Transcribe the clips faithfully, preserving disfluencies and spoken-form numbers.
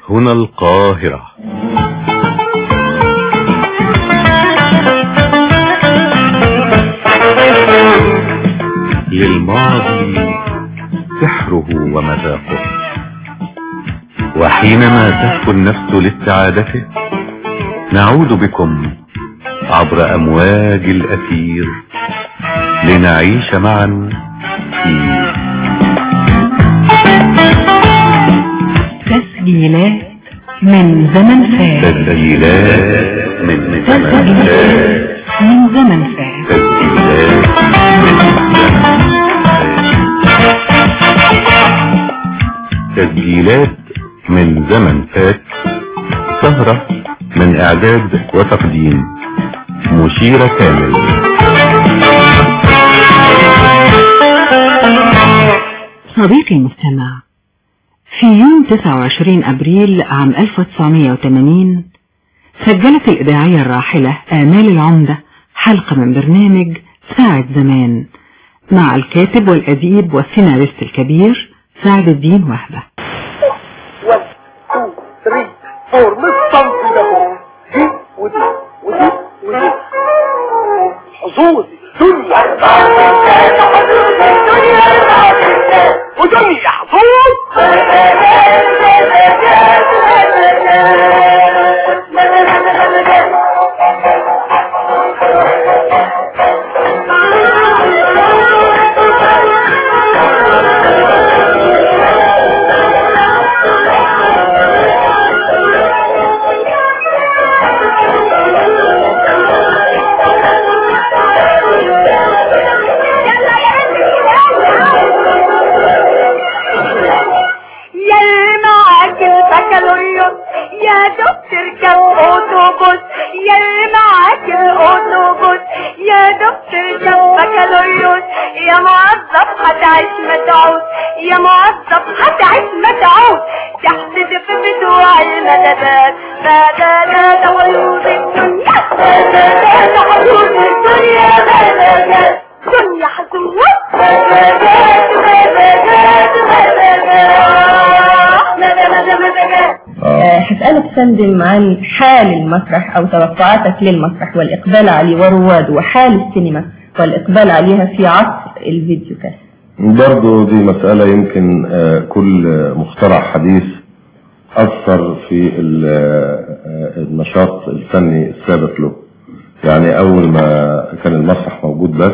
هنا القاهرة. للماضي سحره ومذاقه، وحينما تهفو النفس لاستعادته نعود بكم عبر أمواج الأثير لنعيش معا في تسجيلات من زمن فات. تسجيلات من زمن فات. من زمن فات. تسجيلات من زمن فات. سهرة من إعداد وتقديم مشيرة كامل. صديقي المستمع، في يوم تسعة وعشرين أبريل عام ألف وتسعمائة وثمانين سجلت الإذاعية الراحلة آمال العمدة حلقة من برنامج ساعة زمان مع الكاتب والأديب والسيناريست الكبير سعد الدين وهبة. واحد اثنين ثلاثة أربعة مستنفذ ده دي ودي ودي ودي حظوظ دنيا ودنيا حظوظ يا دكتور كم أوتوبوس يا معاك الأوتوبوس يا دكتور كم بكالوريوس يا موظف هتعيش متعود يا موظف هتعيش متعود تحتدف بتوع المدادات مدادات حدود الدنيا مدادات حدود الدنيا مدادات دنيا حدود مدادات مدادات مدادات مدادات. هسألك فندم عن حال المسرح او توقعاتك للمسرح والاقبال عليه ورواده وحال السينما والاقبال عليها في عصر الفيديو كاست. برضو دي مسألة يمكن كل مخترع حديث أثر في النشاط الفني السابق له. يعني أول ما كان المسرح موجود بس،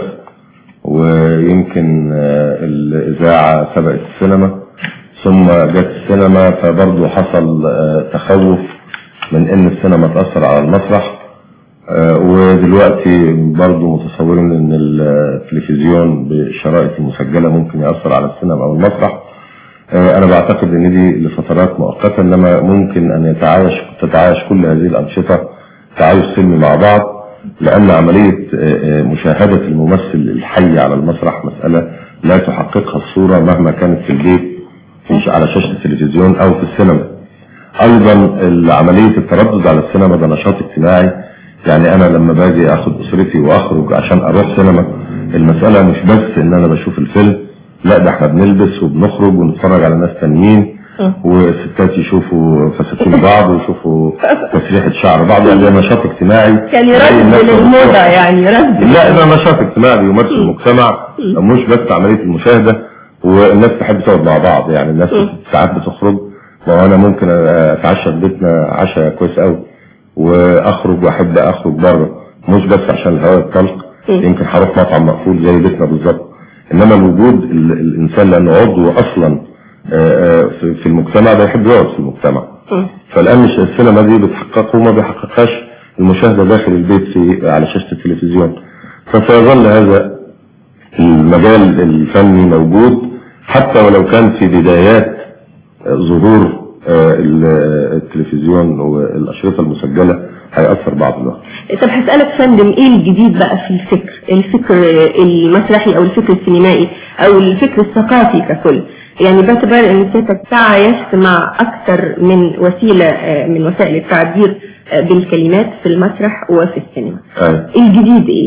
ويمكن الإذاعة سبقت السينما، ثم جت السينما فبرضو حصل تخوف من ان السينما تأثر على المسرح. ودلوقتي برضو متصورين ان التلفزيون بالشرائط المسجلة ممكن يأثر على السينما او المسرح. انا بعتقد ان دي لفترات مؤقتة، انما ممكن ان يتعايش تتعايش كل هذه الانشطة تعايش سلمي مع بعض، لان عملية مشاهدة الممثل الحي على المسرح مسألة لا تحققها الصورة مهما كانت في البيت مش على شاشة التلفزيون او في السينما. ايضا عملية التردد على السينما ده نشاط اجتماعي. يعني انا لما باجي اخد اسرتي واخرج عشان اروح سينما، المسألة مش بس ان انا بشوف الفيلم، لا ده احنا بنلبس وبنخرج ونتفرج على ناس تانيين، والستات يشوفوا فساتين بعض ويشوفوا تسريحة شعر بعض. يعني ده نشاط اجتماعي كان يرد للموضة، يعني رد. لا ده نشاط اجتماعي بيمارس المجتمع، مش بس عملية المشاهدة. والناس تحب تقعد مع بعض، يعني الناس ساعات بتخرج، وانا ممكن اتعشى في بيتنا عشاء كويس قوي واخرج واحب اخرج بره، مش بس عشان الهواء الطلق، يمكن هروح مطعم مقفول زي بيتنا بالظبط. انما الوجود الانسان لانه عضو اصلا في المجتمع ده يحب يقعد في المجتمع. فالان السينما دي بتحققه وما بيحققهاش المشاهده داخل البيت في على شاشه التلفزيون. فسيظل هذا المجال الفني موجود حتى ولو كان في بدايات ظهور التلفزيون والأشرطة المسجلة هيأثر بعض الوقت. طب هسألك فندم، ايه الجديد بقى في الفكر الفكر المسرحي او الفكر السينمائي او الفكر الثقافي ككل؟ يعني باعتبار ان سيادتك تعايشت مع اكثر من وسيلة من وسائل التعبير بالكلمات في المسرح وفي السينما. أي. الجديد ايه بقى؟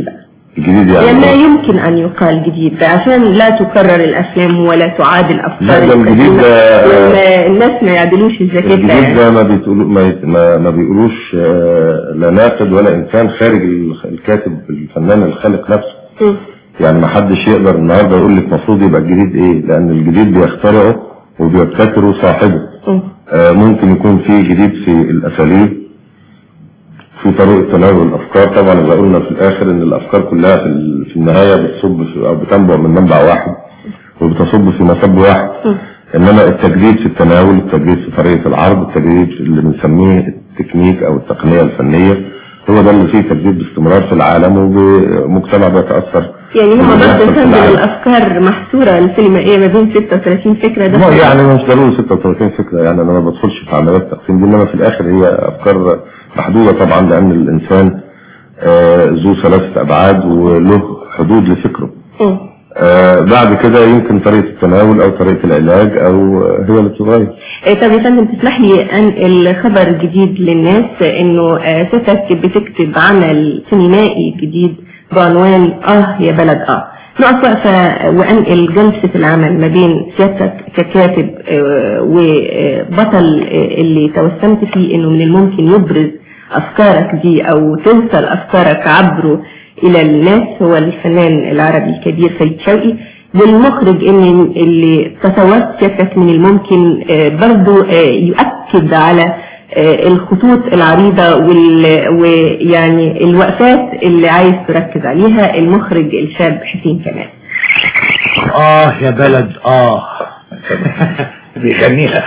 الجديد يعني يعني لا يمكن ان يقال جديد عشان لا تكرر الافلام ولا تعاد الافكار. لا ده الجديد ده الناس ما يعدلوش الجاكيت. الجديد ده ما بيقولوا ما, ما بيقولوش لا ناقد ولا انسان خارج الكاتب الفنان الخالق نفسه. م. يعني ما حدش يقدر النهارده يقول لك المفروض يبقى الجديد ايه، لان الجديد بيخترعه وبيبتكره صاحبه. آه ممكن يكون في جديد في الاساليب، في طريقه تناول الافكار. طبعا اذا قلنا في الاخر ان الافكار كلها في, في النهايه بتصب في او بتنبع من منبع واحد وبتصب في مصب واحد. م. انما التجديد في التناول، التجديد في طريقه العرض، التجديد اللي بنسميه التكنيك او التقنيه الفنيه، هو ده اللي فيه تجديد باستمرار في العالم ومجتمع بيتاثر. يعني هم برضه فهموا الافكار محصوره السينمائيه ما بين ستة وثلاثين فكره. ده يعني مش ضروري ستة وثلاثين فكره، يعني انا ما بدخلش في عمليات التقسيم دي، انما في الاخر هي افكار محدوده طبعا، لان الانسان آه ذو ثلاثه ابعاد وله حدود لفكره. آه بعد كده يمكن طريقه التناول او طريقه العلاج او هي اللي بتتغير. طب يا فندم تسمح لي ان الخبر الجديد للناس انه آه ستك بتكتب عمل سينمائي جديد بعنوان اه يا بلد اه. نقف وقفه وانقل جلسه العمل ما بين سيادتك ككاتب آه وبطل آه اللي توسمت فيه انه من الممكن يبرز افكارك دي او توصل افكارك عبره الى الناس، هو الفنان العربي الكبير فريد شوقي، والمخرج ان اللي تصورت سيادتك من الممكن برضو يؤكد على الخطوط العريضة ويعني الوقفات اللي عايز تركز عليها، المخرج الشاب حسين كمال. اه يا بلد اه بيغنيها.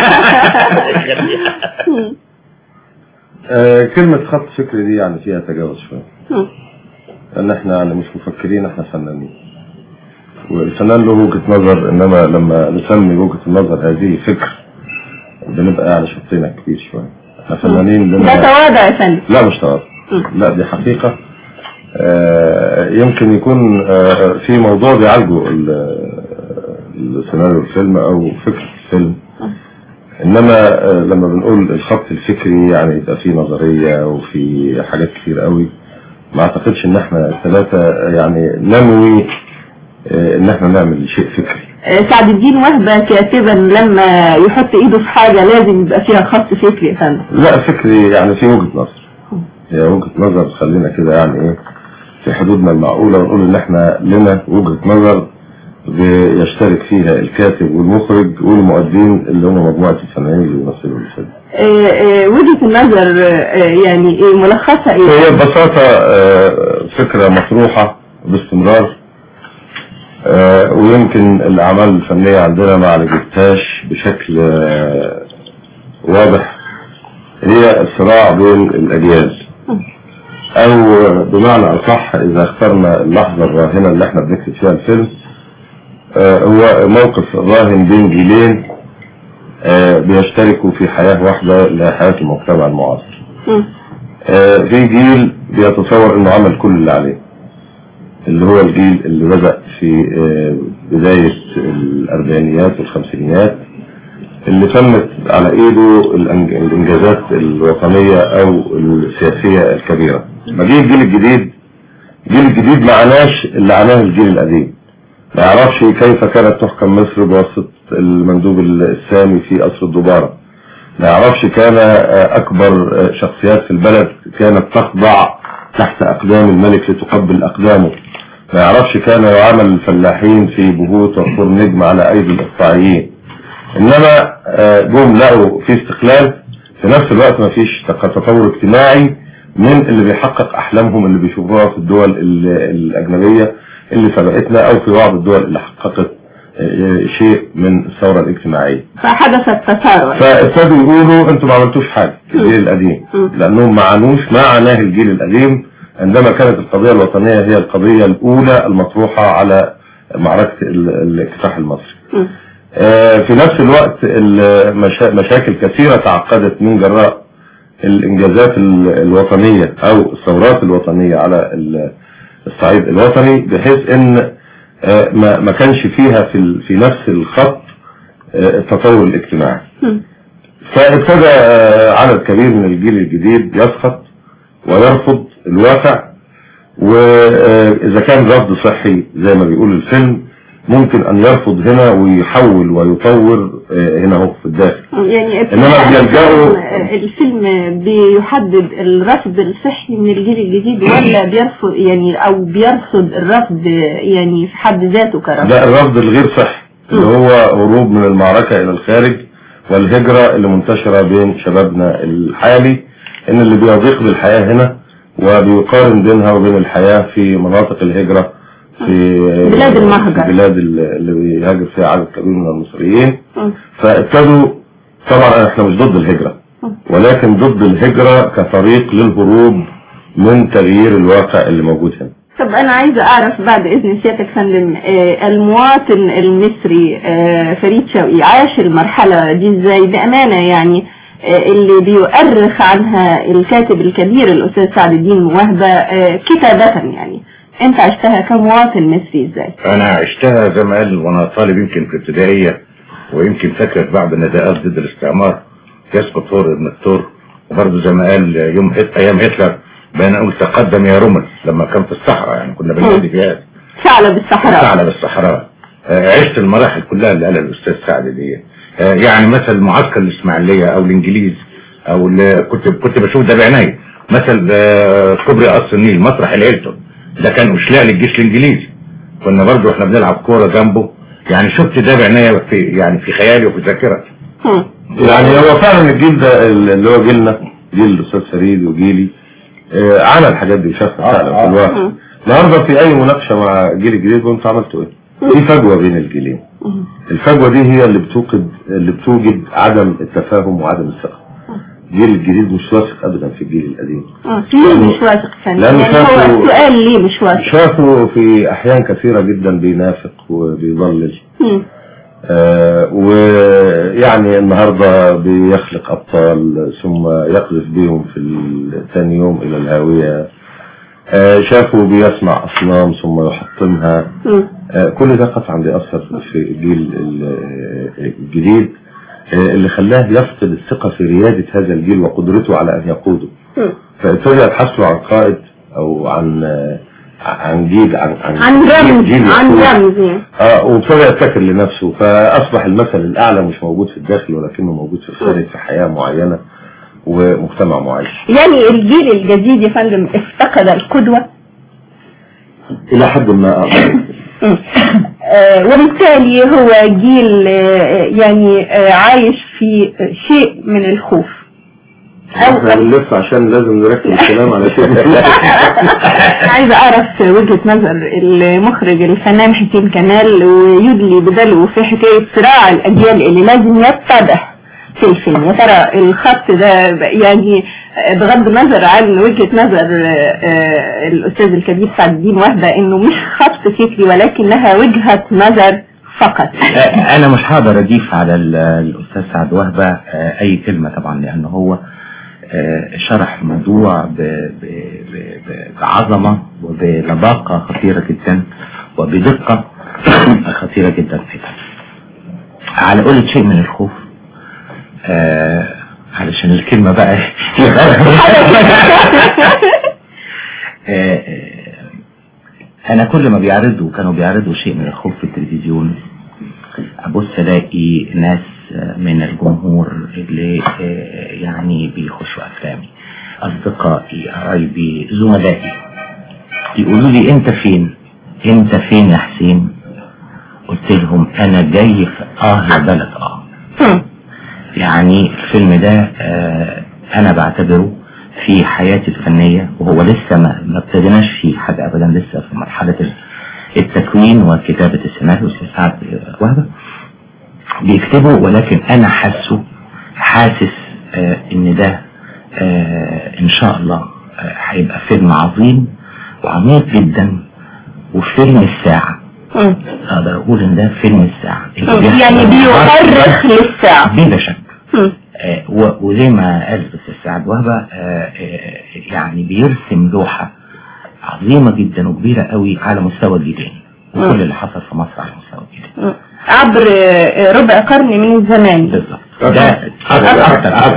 كلمة خط فكري دي يعني فيها تجاوز شوية، لأن احنا يعني مش مفكرين، احنا فنانين، والفنان له وجهة نظر، انما لما نسمي وجهة النظر هذه فكر بنبقى يعني شطينا كبير شوية. احنا فنانين ده تواضع يا فندم. لا مش تواضع، لا دي حقيقة. آه يمكن يكون آه في موضوع بيعالجه السيناريو الفيلم او فكرة الفيلم، انما آه لما بنقول الخط الفكري يعني يبقى فيه نظرية وفي حاجات كتير قوي. ما اعتقدش ان احنا الثلاثة يعني ننوي اه ان احنا نعمل شيء فكري. سعد الدين وهبة كاتبا لما يحط ايده في حاجة لازم يبقى فيها خط فكري يا فندم. لا فكري يعني في وجهة نظر، هي وجهة نظر خلينا كده يعني ايه في حدودنا المعقولة، ونقول ان احنا لنا وجهة نظر بيشترك فيها الكاتب والمخرج والمؤدين اللي هم مجموعة الفنانين اللي بيمثلوا الفيلم. اه اه وجهة النظر اه يعني ايه ملخصة ايه؟ هي ببساطة فكرة مطروحة باستمرار، ويمكن الأعمال الفنية عندنا ما عالجتهاش بشكل واضح، هي الصراع بين الأجيال، أو بمعنى أصح إذا اخترنا اللحظة الراهنة اللي احنا بنكتب فيها الفيلم، هو موقف راهن بين جيلين بيشتركوا في حياة واحدة لحياة المجتمع المعاصر. في جيل بيتصور انه عمل كل اللي عليه، اللي هو الجيل اللي بدأ في بداية الاربعينيات والخمسينيات، اللي تمت على ايده الانجازات الوطنية او السياسية الكبيرة. ما جه الجيل الجديد، الجيل الجديد ما عناش اللي عناه الجيل القديم، ما يعرفش كيف كانت تحكم مصر بواسطة المندوب السامي في قصر الدبارة، ما يعرفش كان اكبر شخصيات في البلد كانت تخضع تحت اقدام الملك لتقبل اقدامه، ما يعرفش كان يعامل الفلاحين في بهوت وقطور نجم على ايدي الاقطاعيين. انما جم لقوا في استقلال، في نفس الوقت ما فيش تطور اجتماعي من اللي بيحقق احلامهم اللي بيشوفوها في الدول الاجنبية اللي سبقتنا او في بعض الدول اللي حققت شيء من الثورة الاجتماعية. فحدث التسارع، فابتدوا يقولوا انتوا ما عملتوش حاجة الجيل القديم، لانهم ما عنوش ما عناه الجيل القديم عندما كانت القضية الوطنية هي القضية الاولى المطروحة على معركة الاكتساح المصري. في نفس الوقت مشاكل كثيرة تعقدت من جراء الانجازات الوطنية او الثورات الوطنية على الصعيد الوطني، بحيث ان ما ما كانش فيها في في نفس الخط التطور الاجتماعي. فابتدى عدد كبير من الجيل الجديد يسخط ويرفض الواقع واذا كان رفض صحي زي ما بيقول الفيلم ممكن ان يرفض هنا ويحول ويطور هنا هو في الداخل. يعني انما بيلجأوا الفيلم بيحدد الرفض الصحي من الجيل الجديد ولا بيرفض يعني او بيرفض الرفض يعني في حد ذاته كرفض؟ لا، الرفض الغير صحي اللي هو هروب من المعركة الى الخارج والهجرة اللي منتشرة بين شبابنا الحالي، ان اللي بيضيق بالحياة هنا وبيقارن بينها وبين الحياة في مناطق الهجرة في بلاد المهجر، في بلاد اللي بيهاجر فيها عدد كبير من المصريين. فابتدوا، طبعا احنا مش ضد الهجرة ولكن ضد الهجرة كطريق للهروب من تغيير الواقع اللي موجود هنا. طب انا عايزة اعرف بعد اذن سيادتك فندم، آه المواطن المصري آه فريد شوقي عاش المرحلة دي ازاي بامانة؟ يعني آه اللي بيؤرخ عنها الكاتب الكبير الاستاذ سعد الدين وهبة آه كتابة، يعني انت عشتها كمواطن مصري ازاي؟ انا عشتها زي ما قال وانا طالب يمكن في ابتدائية، ويمكن فاكر بعض النداءات ضد الاستعمار يسقط ثور ابن الثور، وبرضه زي ما قال يوم ايام هتلر بين نقول تقدم يا رومل لما كان في الصحراء، يعني كنا بننادي فيها ثعلب الصحراء. ثعلب الصحراء. عشت المراحل كلها اللي قالها الاستاذ سعد دي. يعني مثل معسكر الاسماعيليه او الانجليز او اللي كنت كنت بشوف ده بعيني، مثل كوبري قصر النيل مسرح الهيلتون ده كان اشلاء للجيش الانجليزي، كنا برضه احنا بنلعب كوره جنبه، يعني شفت ده بعيني في يعني في خيالي وفي ذاكرتي. يعني هو فعلا الجيل ده اللي هو جيلنا، جيل الاستاذ فريد وجيلي آه عمل الحاجات دي وشافها فعلا في الواقع. النهارده في اي مناقشه مع الجيل الجديد وانتوا عملتوا ايه؟ في فجوه بين الجيلين. الفجوه دي هي اللي بتوقد اللي بتوجد عدم التفاهم وعدم الثقه. الجيل الجديد مش واثق ابدا في الجيل القديم. اه ليه مش واثق فعلا؟ يعني هو السؤال ليه مش واثق؟ شافوا في احيان كثيره جدا بينافق وبيضلل. آه ويعني النهاردة بيخلق أبطال ثم يقذف بيهم في ثاني يوم إلى الهاوية. آه شافوا بيسمع أصنام ثم يحطمها. آه كل ده قطعا بيأثر في الجيل الجديد آه اللي خلاه يفقد الثقة في ريادة هذا الجيل وقدرته على أن يقوده. فابتدى يبحثوا عن قائد أو عن آه عن جيل عن عن, عن رمز جيل عن رمز اه وابتدى يبتكر لنفسه، فاصبح المثل الاعلى مش موجود في الداخل ولكنه موجود في الخارج في حياه معينه ومجتمع معين. يعني الجيل الجديد يا فندم افتقد القدوه الى حد ما. آه وبالتالي هو جيل آه يعني آه عايش في شيء من الخوف. احنا بنلف عشان لازم نركز الكلام على شيء. عايزه اعرف وجهه نظر المخرج الفنان حسين كمال ويدلي بدلو في حكايه صراع الاجيال اللي لازم يتضح في الفيلم. يا ترى الخط ده يعني بغض النظر عن وجهه نظر الاستاذ الكبير سعد الدين وهبة انه مش خط فكري ولكنها وجهه نظر فقط. انا مش هقدر اضيف على الاستاذ سعد وهبة اي كلمه طبعا، لانه هو شرح الموضوع بعظمة وبلباقة خطيرة جدا وبدقة خطيرة جدا. على قولة شيء من الخوف آه علشان الكلمة بقى آه انا كل ما بيعرضوا كانوا بيعرضوا شيء من الخوف في التلفزيون ابص الاقي ناس من الجمهور اللي يعني بيخشوا افلامي، اصدقائي قرايبي زملائي، يقولوا لي انت فين انت فين يا حسين؟ قلت لهم انا جاي في اه يا بلد اه. يعني الفيلم ده آه انا بعتبره في حياتي الفنية وهو لسه ما ما ابتديناش فيه حاجة ابدا، لسه في مرحلة التكوين وكتابة السيناريو. استاذ سعد وهبة بيكتبه ولكن انا حاسه حاسس آه ان ده آه ان شاء الله آه هيبقى فيلم عظيم وعميق جدا وفيلم الساعة. اقدر اقول ان ده فيلم الساعة يعني بيؤرخ للساعة بلا شك. آه وزي ما قال الاستاذ سعد وهبة آه آه يعني بيرسم لوحة عظيمة جدا وكبيرة قوي على مستوى الجيلين وكل اللي حصل في مصر على مستوى الجيلين عبر ربع قرن من الزمان. بالظبط. ده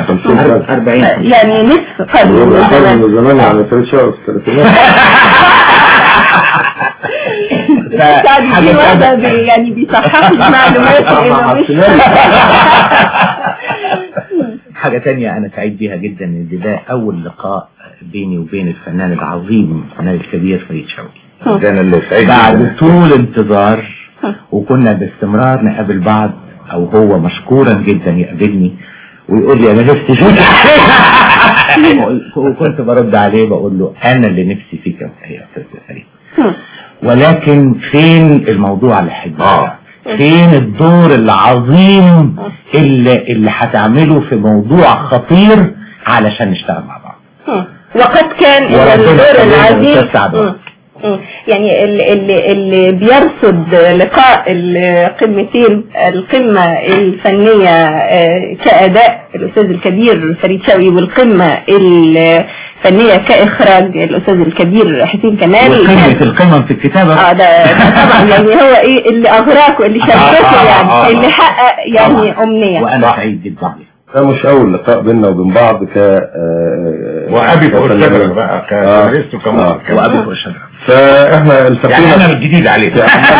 أربعين يعني نصف قرن من الزمان. يعني ثلاث شهور في الثلاثينات. سعد الدين وهذا بي يعني بيصحح لي معلومات انه مش حاجة تانية انا سعيد بيها جدا ان ده اول لقاء بيني وبين الفنان العظيم الفنان الكبير فريد شوقي. ده انا اللي سعيد بعد طول انتظار وكنا باستمرار نقابل بعض او هو مشكورا جدا يقابلني ويقول لي انا نفسي فيك وكنت برد عليه بقول له انا اللي نفسي فيك يا استاذ فريد، ولكن فين الموضوع الحديث؟ فين الدور العظيم اللي اللي هتعمله في موضوع خطير علشان نشتغل مع بعض؟ وقد كان الدور العظيم يعني اللي, اللي بيرصد لقاء القمتين، القمة الفنية كأداء الأستاذ الكبير فريد شوقي والقمة الفنية كإخراج الأستاذ الكبير حسين كمال، وقمة القمم في الكتابة. اه ده, ده طبعا يعني هو ايه اللي أغراك واللي شبكه يعني اللي حقق يعني أمنية. وأنا سعيد جدا. ده مش أول لقاء بيننا وبين بعض ك وأبي فوق الشجرة بقى كجوريست وكمان وأبي فوق الشجرة. فاحنا التقينا يعني أنا الجديد عليه.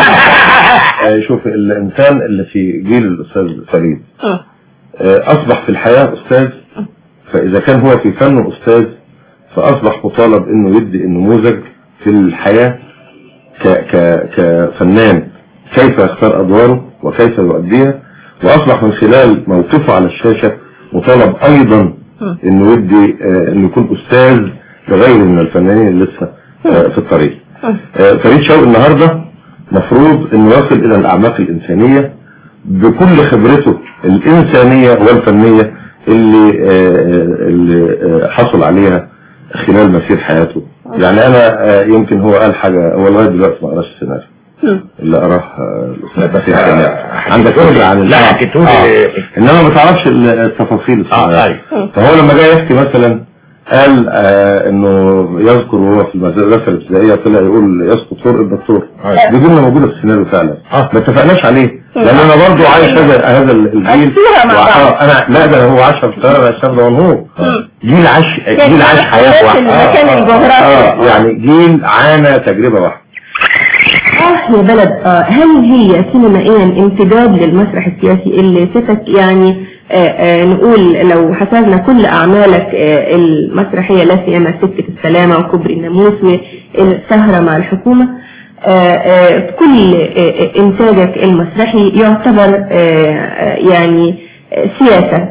شوف الإنسان اللي في جيل الأستاذ فريد أصبح في الحياة أستاذ، فإذا كان هو في فنه أستاذ فأصبح مطالب إنه يدي النموذج في الحياة ك ك كفنان كيف يختار أدواره وكيف يؤديها، وأصبح من خلال موقفه على الشاشة مطالب أيضا إنه يدي إنه يكون أستاذ لغيره من الفنانين اللي لسه في الطريق. فريد شوقي النهاردة مفروض إنه يصل إلى الأعماق الإنسانية بكل خبرته الإنسانية والفنية اللي اللي حصل عليها خلال مسير حياته. يعني أنا يمكن هو قال حاجة، هو لغاية دلوقتي ما قراش السيناريو اللي قراه الأستاذ عندك فكرة عن لا حكيتولي آه. إنما ما تعرفش التفاصيل الصغيرة. فهو لما جاي يحكي مثلا قال آه انه يذكر وهو في المدرسه الابتدائيه طلع يقول يسقط فوق الدكتور. دي جمله موجوده في السيناريو فعلا ما اتفقناش عليه لان انا برضو عايش هذا هذا الجيل. انا لا ده هو عاش في القاهره الشاب ده هو جيل عاش جيل عاش حياه واحده اه يعني جيل عانى تجربه واحده. اه يا بلد اه هل هي سينمائيا امتداد للمسرح السياسي اللي ستك يعني آآ آآ نقول لو حسبنا كل أعمالك المسرحية لا سيما سكة السلامة وكبري الناموس والسهرة مع الحكومة، آآ كل إنتاجك المسرحي يعتبر يعني سياسة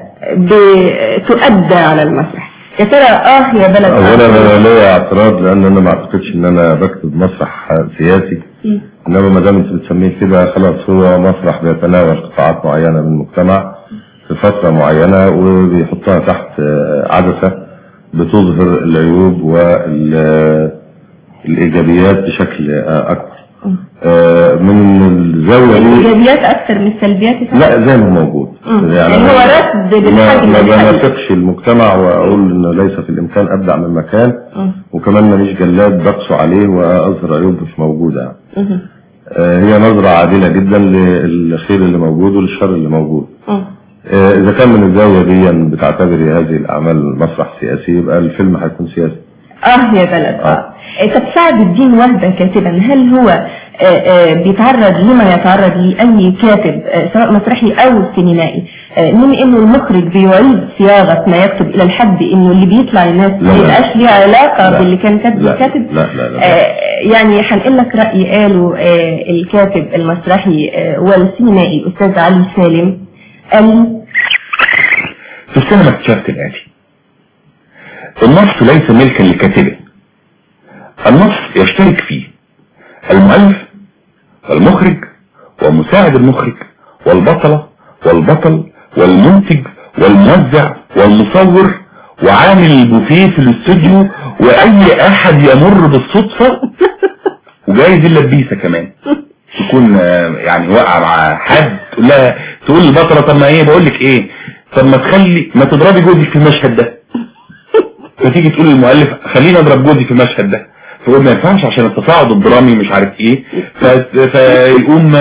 بتؤدى على المسرح. يا ترى اه يا بلد اولا انا ليا اعتراض لان انا ما اعتقدش ان انا بكتب مسرح سياسي، انما ما دام انت بتسميه كده خلاص هو مسرح بيتناول قطاعات معينة من المجتمع في فترة معينة وبيحطها تحت عدسة بتظهر العيوب والإيجابيات بشكل أكبر. من الزاوية دي الإيجابيات أكثر من السلبيات؟ لا زي ما موجود يعني هو رد بالحاجة ما بنافقش المجتمع وأقول إنه ليس في الإمكان أبدع من مكان وكمان ماليش جلاد بقسو عليه وأظهر عيوب مش موجودة. هي نظرة عادلة جدا للخير اللي موجود وللشر اللي موجود. إذا كان من الزاوية دي بتعتبري هذه الأعمال مسرح سياسي يبقى الفيلم هيكون سياسي. اه يا بلد اه طب سعد الدين وهبة كاتبا هل هو آآ آآ بيتعرض لما يتعرض لأي كاتب سواء مسرحي أو سينمائي من إنه المخرج بيعيد صياغة ما يكتب إلى الحد إنه اللي بيطلع للناس ما يبقاش ليه علاقة لا باللي كان كاتب الكاتب؟ لا لا لا يعني هنقول لك رأي قاله الكاتب المسرحي والسينمائي الأستاذ علي سالم قال في السينما اكتشفت الآتي: النص ليس ملكا لكاتبه، النص يشترك فيه المؤلف والمخرج ومساعد المخرج والبطلة والبطل والمنتج والموزع والمصور وعامل البوفيه في الاستوديو واي احد يمر بالصدفة وجايز اللبيسة كمان تكون يعني واقعة مع حد تقول لها تقول البطلة طب ما ايه بقول لك ايه طب ما تخلي ما تضربي جوزك في المشهد ده، فتيجي تقول للمؤلف خليني اضرب جوزي في المشهد ده فيقول ما ينفعش عشان التصاعد الدرامي مش عارف ايه فيقوم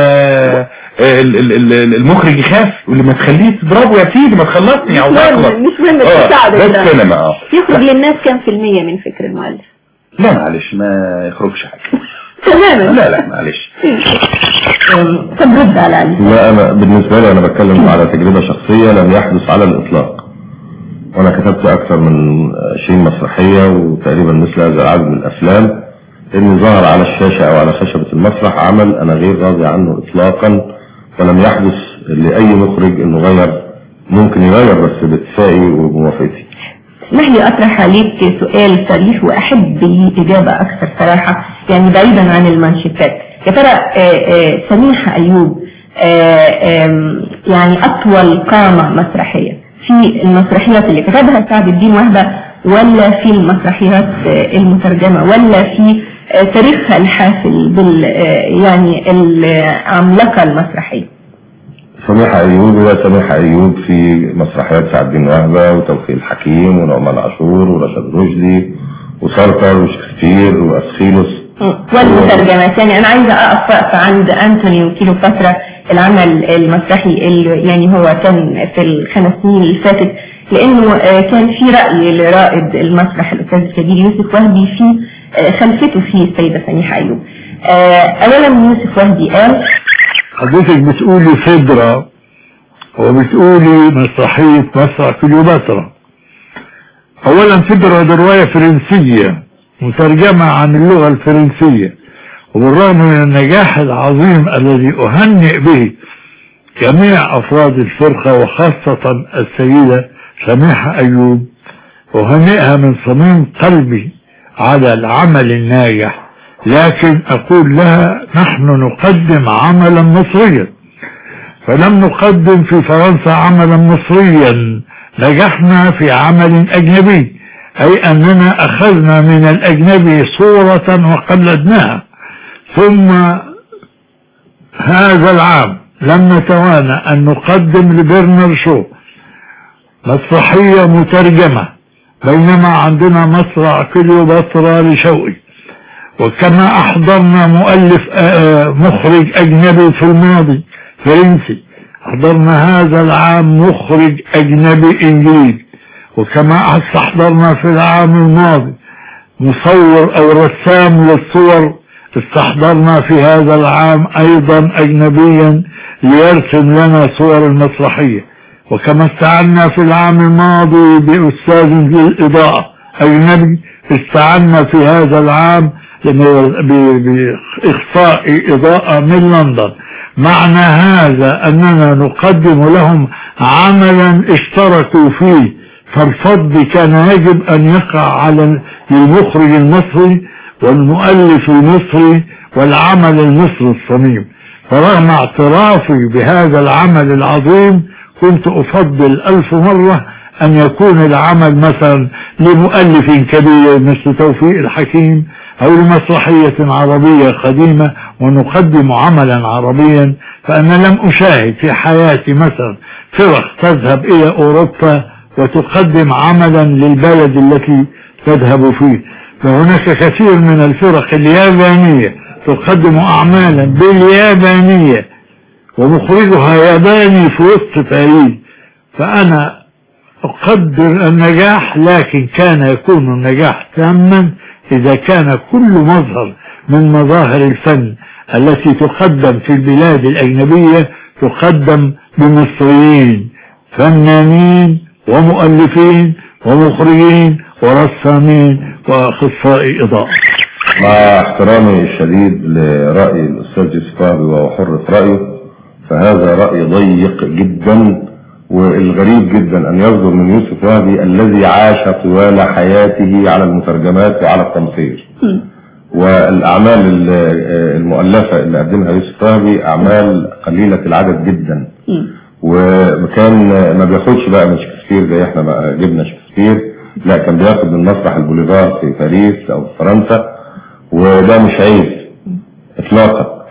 المخرج يخاف يقول لي ما تخليه تضربه يا سيدي ما تخلصني او اخلص مش مهم التصاعد ده السينما اه يخرج للناس كام في المية من فكر المؤلف؟ لا معلش ما يخرجش حاجه تماما. لا لا معلش. طب رد على علي. لا انا بالنسبة لي انا بتكلم على تجربة شخصية لم يحدث على الاطلاق. وانا كتبت اكثر من عشرين مسرحية وتقريبا مثل هذا العدد من الافلام. اني ظهر على الشاشة او على خشبة المسرح عمل انا غير راضي عنه اطلاقا، ولم يحدث لاي مخرج انه غير، ممكن يغير بس باتفاقي وبموافقتي. اسمح لي اطرح عليك سؤال صريح واحب لي اجابة اكثر صراحة، يعني بعيدا عن المانشيتات. يا ترى سميحة ايوب يعني اطول قامة مسرحية في المسرحيات اللي كتبها سعد الدين وهبة، ولا في المسرحيات المترجمة، ولا في تاريخها الحافل بال يعني العملاقة المسرحية؟ سميحة أيوب هي سميحة أيوب في مسرحيات سعد الدين وهبة وتوفيق الحكيم ونعمان عاشور ورشاد رشدي وسارتر وشكسبير وأسخيلوس والمترجمات. يعني أنا عايزة أقف عند أنتوني وكليوباترا، العمل المسرحي اللي يعني هو كان في الخمس سنين اللي فاتت، لأنه كان في رأي لرائد المسرح الأستاذ الكبير يوسف وهبي في خلفته في السيدة سميحة أيوب. أولا يوسف وهبي قال حضرتك بتقولي فدرة وبتقولي مسرحية مسرح كليوباترا. اولا فدرة دي رواية فرنسية مترجمة عن اللغة الفرنسية، وبالرغم من النجاح العظيم الذي اهنئ به جميع افراد الفرقة وخاصة السيدة سميحة ايوب، اهنئها من صميم قلبي على العمل الناجح، لكن اقول لها نحن نقدم عملا مصريا، فلم نقدم في فرنسا عملا مصريا، نجحنا في عمل اجنبي، اي اننا اخذنا من الاجنبي صورة وقلدناها. ثم هذا العام لم نتوانى ان نقدم لبرنر شو مسرحية مترجمة، بينما عندنا مسرح كليوباترا لشوقي، وكما احضرنا مؤلف مخرج اجنبي في الماضي فرنسي، احضرنا هذا العام مخرج اجنبي انجليزي، وكما استحضرنا في العام الماضي مصور او رسام للصور، استحضرنا في هذا العام ايضا اجنبيا ليرسم لنا صور المسرحية، وكما استعنا في العام الماضي باستاذ للاضاءة اجنبي، استعنا في هذا العام بإخفاء إضاءة من لندن. معنى هذا أننا نقدم لهم عملا اشتركوا فيه، فالفضل كان يجب أن يقع على المخرج المصري والمؤلف المصري والعمل المصري الصميم. فرغم اعترافي بهذا العمل العظيم كنت أفضل ألف مرة أن يكون العمل مثلا لمؤلف كبير مثل توفيق الحكيم أو لمسرحية عربية قديمة ونقدم عملا عربيا، فأنا لم أشاهد في حياتي مثلا فرق تذهب إلى أوروبا وتقدم عملا للبلد التي تذهب فيه. فهناك كثير من الفرق اليابانية تقدم أعمالا باليابانية ومخرجها ياباني في وسط باريس. فأنا أقدر النجاح، لكن كان يكون النجاح تاما إذا كان كل مظهر من مظاهر الفن التي تقدم في البلاد الأجنبية تقدم بمصريين فنانين ومؤلفين ومخرجين ورسامين وأخصائي إضاءة. مع احترامي الشديد لرأي الأستاذ يوسف وهبي وهو حر في رأيه، فهذا رأي ضيق جدا، والغريب جدا أن يصدر من يوسف وهبي الذي عاش طوال حياته على المترجمات وعلى التمثيل. والأعمال المؤلفة اللي قدمها يوسف وهبي أعمال قليلة العدد جدا، وكان ما بياخدش بقى من شكسبير زي احنا بقى جبنا شكسبير، لا كان بياخد من مسرح البوليفار في باريس أو في فرنسا، وده مش عيب إطلاقا.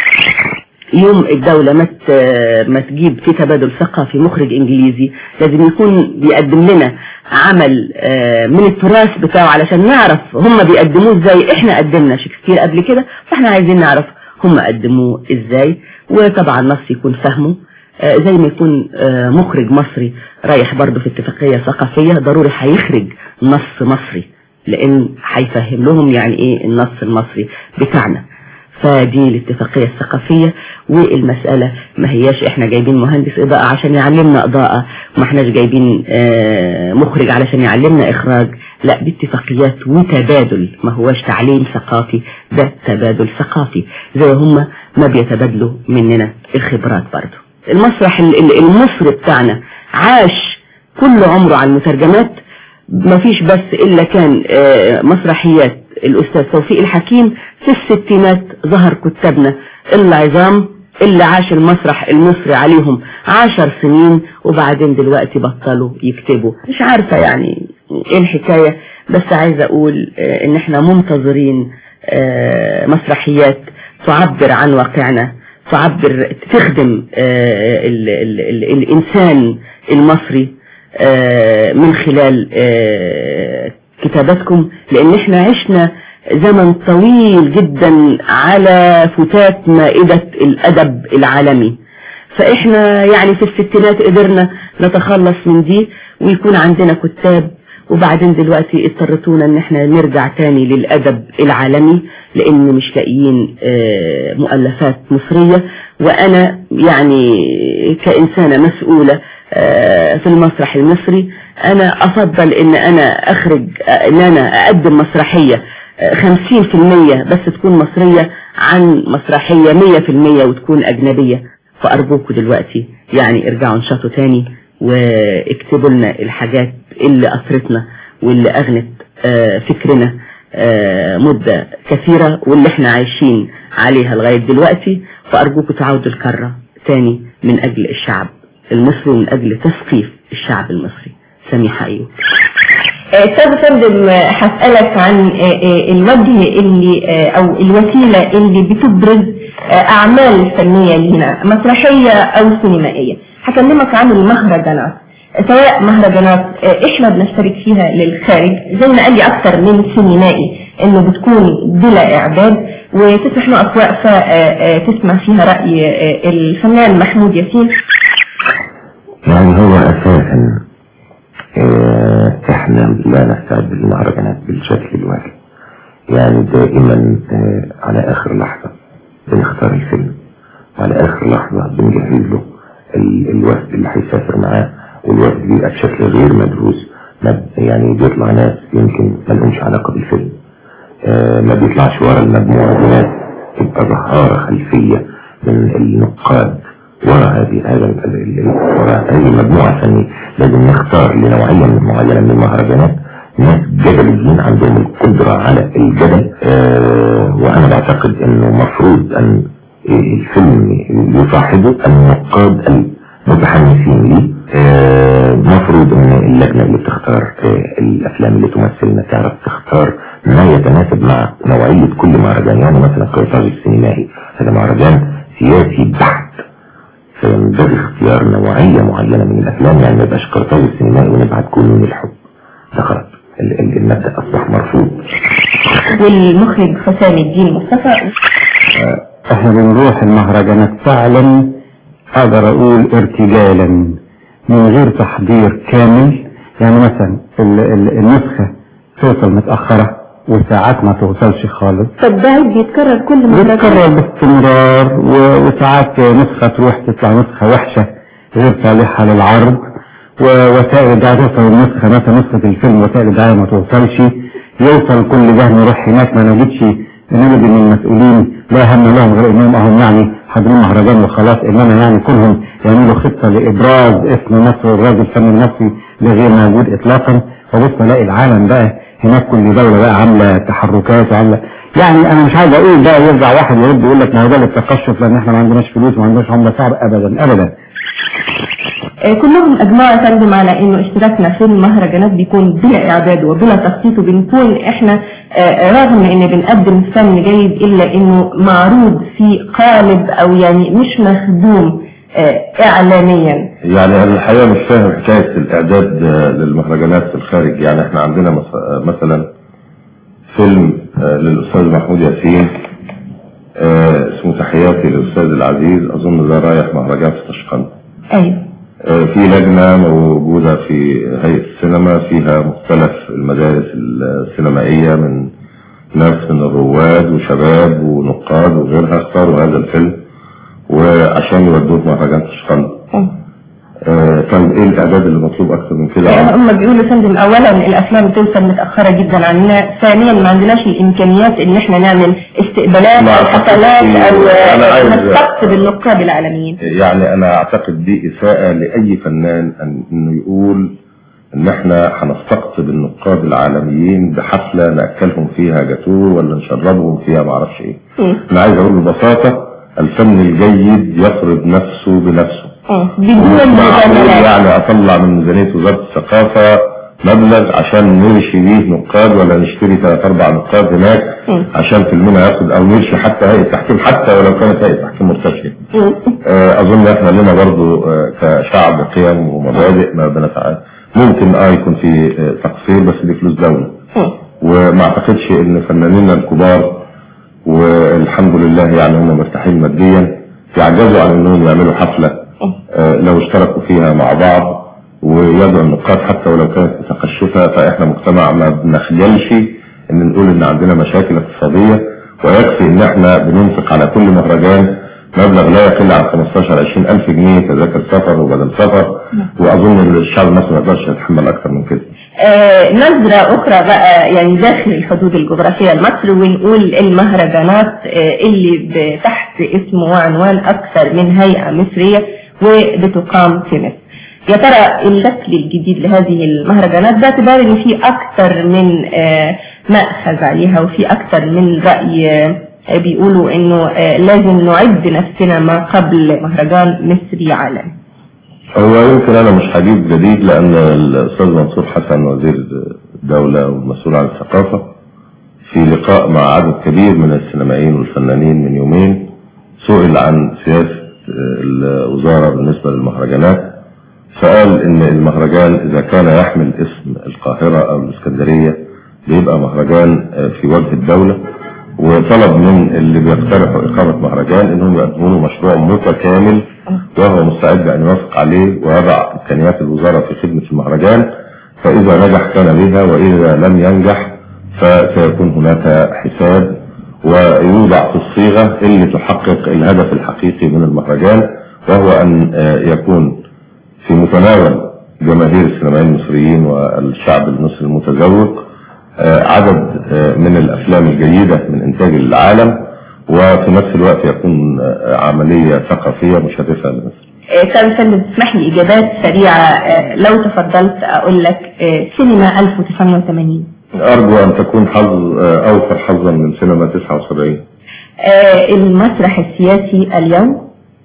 يوم الدولة ما ما تجيب في تبادل ثقافي مخرج انجليزي لازم يكون بيقدم لنا عمل من التراث بتاعه علشان نعرف هم بيقدموه ازاي. احنا قدمنا شكسبير قبل كده، فاحنا عايزين نعرف هم قدموه ازاي، وطبعا نص يكون فهمه زي ما يكون مخرج مصري رايح برضه في اتفاقية ثقافية ضروري هيخرج نص مصري، لان هيفهم لهم يعني ايه النص المصري بتاعنا. فدي الاتفاقية الثقافية. والمسألة ما هياش احنا جايبين مهندس اضاءة عشان يعلمنا اضاءة، وما احناش جايبين مخرج علشان يعلمنا اخراج، لا دي اتفاقيات وتبادل، ما هواش تعليم ثقافي، ده تبادل ثقافي زي هم ما بيتبادلوا مننا الخبرات. برضو المسرح المصري بتاعنا عاش كل عمره على المترجمات، ما فيش بس الا كان مسرحيات الأستاذ توفيق الحكيم. في الستينات ظهر كتابنا العظام اللي عاش المسرح المصري عليهم عشر سنين، وبعدين دلوقتي بطلوا يكتبوا. مش عارفة يعني ايه الحكاية، بس عايزة اقول ان احنا منتظرين مسرحيات تعبر عن واقعنا، تعبر تخدم ال ال ال الإنسان المصري من خلال كتاباتكم، لان احنا عشنا زمن طويل جدا على فتات مائدة الادب العالمي، فاحنا يعني في الستينات قدرنا نتخلص من دي ويكون عندنا كتاب، وبعدين دلوقتي اضطرتونا ان احنا نرجع تاني للادب العالمي لان مش لاقيين مؤلفات مصرية. وانا يعني كإنسانة مسؤولة في المسرح المصري انا افضل ان انا اخرج ان انا اقدم مسرحية خمسين في المية بس تكون مصرية عن مسرحية مية في المية وتكون اجنبية. فارجوكوا دلوقتي يعني ارجعوا انشطوا تاني واكتبوا لنا الحاجات اللي اثرتنا واللي اغنت فكرنا مدة كثيرة واللي احنا عايشين عليها لغاية دلوقتي. فارجوكوا تعودوا الكرة تاني من اجل الشعب المصري ومن اجل تثقيف الشعب المصري. سميحة ايوب. استاذ فندم هسألك عن الوجه اللي او الوسيلة اللي بتبرز اعمال فنية لنا مسرحية او سينمائية. هكلمك عن المهرجانات، سواء مهرجانات احنا بنشترك فيها للخارج زي ما قال لي اكتر من سينمائي انه بتكون بلا اعداد وتسمح نقف واقفة تسمع فيها رأي الفنان محمود ياسين. يعني هو اساسا اه احنا لا نستعد للمهرجانات بالشكل الواحد، يعني دائما اه على اخر لحظة بنختار الفيلم، وعلى اخر لحظة بنجهز له الوفد اللي هيسافر معاه، والوفد بيبقى بشكل غير مدروس، يعني بيطلع ناس يمكن ما لهمش علاقة بالفيلم، اه ما بيطلعش ورا المجموعة دي ناس تبقى ظهارة خلفية من النقاد ورا هذه هذا ورا هذه المجموعة فنية. لازم نختار لنوعية معينة من المهرجانات ناس جدليين عندهم القدرة على الجدل، اه وانا بعتقد انه مفروض ان الفيلم يصاحبه النقاد المتحمسين ليه. اه مفروض ان اللجنة اللي بتختار اه الافلام اللي تمثلنا تعرف تختار ما يتناسب مع نوعية كل مهرجان. يعني مثلا قرطاج السينمائي هذا مهرجان سياسي بحت، فينبغي اختيار نوعية معينة من الافلام، يعني ما يبقاش قرطاج السينمائي ونبعت كل من الحب، ده خلاص المبدأ اصبح مرفوض. والمخرج حسام الدين مصطفى. احنا بنروح المهرجانات فعلا اقدر اقول ارتجالا من غير تحضير كامل، يعني مثلا النسخة توصل متأخرة وساعات ما توصلش خالص، فالدعي بيتكرر كل مرة، بيتكرر باستمرار، وساعات نسخة تروح تطلع نسخة وحشة غير صالحة للعرض، ووسائل الدعاية توصل النسخة مثلا نسخة الفيلم وسائل الدعاية ما توصلش، يوصل كل ده نروح هناك ما نجدش نجد ان المسؤولين لا هم لهم غير انهم اهم يعني حاضرين مهرجان وخلاص، انما يعني كلهم يعملوا خطة لابراز اسم مصر والراجل الفني المصري لغير موجود اطلاقا. فبص الاقي العالم بقى هناك كل دولة بقى عاملة تحركات وعاملة، يعني انا مش عايز اقول بقى يرجع واحد يرد يقول لك ما هو ده التقشف لان احنا ما عندناش فلوس وما عندناش عملة صعب، ابدا ابدا. كلهم اجماع تندم على انه اشتراكنا في المهرجانات بيكون بلا اعداد وبلا تخطيط، وبنكون احنا رغم ان بنقدم فن جيد الا انه معروض في قالب او يعني مش مخدوم اعلاميا. يعني الحقيقة مش فاهم حكاية الاعداد للمهرجانات في الخارج. يعني احنا عندنا مثلا فيلم للاستاذ محمود ياسين اسمه تحياتي للاستاذ العزيز، اظن ده رايح مهرجان في طشقند. ايوه. في لجنة موجودة في هيئة السينما فيها مختلف المدارس السينمائية من ناس من الرواد وشباب ونقاد وغيرها اختاروا هذا الفيلم وعشان يودوه مهرجان تشقند. آه طيب ايه الاعداد اللي مطلوب اكتر من كده؟ يعني هم بيقولوا فندم اولا الافلام بتوصل متاخره جدا عننا، ثانيا ما عندناش الامكانيات ان احنا نعمل استقبالات او حفلات او نستقطب النقاد العالميين. يعني انا اعتقد دي اساءه لاي فنان ان انه يقول ان احنا هنستقطب النقاد العالميين بحفله ناكلهم فيها جاتوه ولا نشربهم فيها ما اعرفش ايه. انا عايز اقول ببساطه الفن الجيد يفرض نفسه بنفسه. بدون يعني اطلع من ميزانيه وزاره الثقافه مبلغ عشان نرشي بيه نقاد ولا نشتري ثلاث اربع نقاد هناك عشان فيلمنا ياخد او نرشي حتى هيئه تحكيم حتى ولو كانت هيئه تحكيم مرتشيه. اظن احنا لنا برضو كشعب قيم ومبادئ ما بنتعامل. ممكن اه يكون في تقصير بس دي فلوس دوله. وما اعتقدش ان فنانينا الكبار والحمد لله يعني هم مرتاحين ماديا يعجزوا عن انهم يعملوا حفله آه لو اشتركوا فيها مع بعض ويدعوا النقاد حتى ولو كانت متقشفه. فاحنا مجتمع ما بنخجلش ان نقول ان عندنا مشاكل اقتصاديه ويكفي ان احنا بننفق على كل مهرجان مبلغ لا يقل عن خمستاشر عشرين الف جنيه تذاكر سفر وبدل سفر. واظن الشعب المصري ما يقدرش يتحمل اكثر من كده. آه نظرة اخرى بقى يعني داخل الحدود الجغرافية لمصر ونقول المهرجانات آه اللي تحت اسم وعنوان اكثر من هيئة مصرية وبتقام في مصر. يا ترى الشكل الجديد لهذه المهرجانات باعتبار ان في اكثر من آه مأخذ عليها وفي اكثر من رأي آه بيقولوا انه آه لازم نعد نفسنا ما قبل مهرجان مصري عالمي. هو يمكن انا مش هجيب جديد لان الاستاذ منصور حسن وزير الدولة والمسؤول عن الثقافة في لقاء مع عدد كبير من السينمائيين والفنانين من يومين سئل عن سياسة الوزارة بالنسبة للمهرجانات فقال ان المهرجان اذا كان يحمل اسم القاهرة او الاسكندرية بيبقى مهرجان في وجه الدولة وطلب من اللي بيقترحوا اقامة مهرجان انهم يقدموا له مشروع متكامل وهو مستعد ان يوافق عليه ويضع امكانيات الوزارة في خدمة المهرجان. فاذا نجح كان بها واذا لم ينجح فسيكون هناك حساب ويوضع في الصيغة اللي تحقق الهدف الحقيقي من المهرجان وهو ان يكون في متناول جماهير السينمائيين المصريين والشعب المصري المتذوق عدد من الافلام الجيدة من انتاج العالم وفي نفس الوقت يكون عملية ثقافية مشرفة لمصر. كان فندم تسمح لي اجابات سريعة لو تفضلت اقول لك سينما ألف وتسعمائة وثمانين. ارجو ان تكون حظ اوفر حظا من سينما تسعة وسبعين. المسرح السياسي اليوم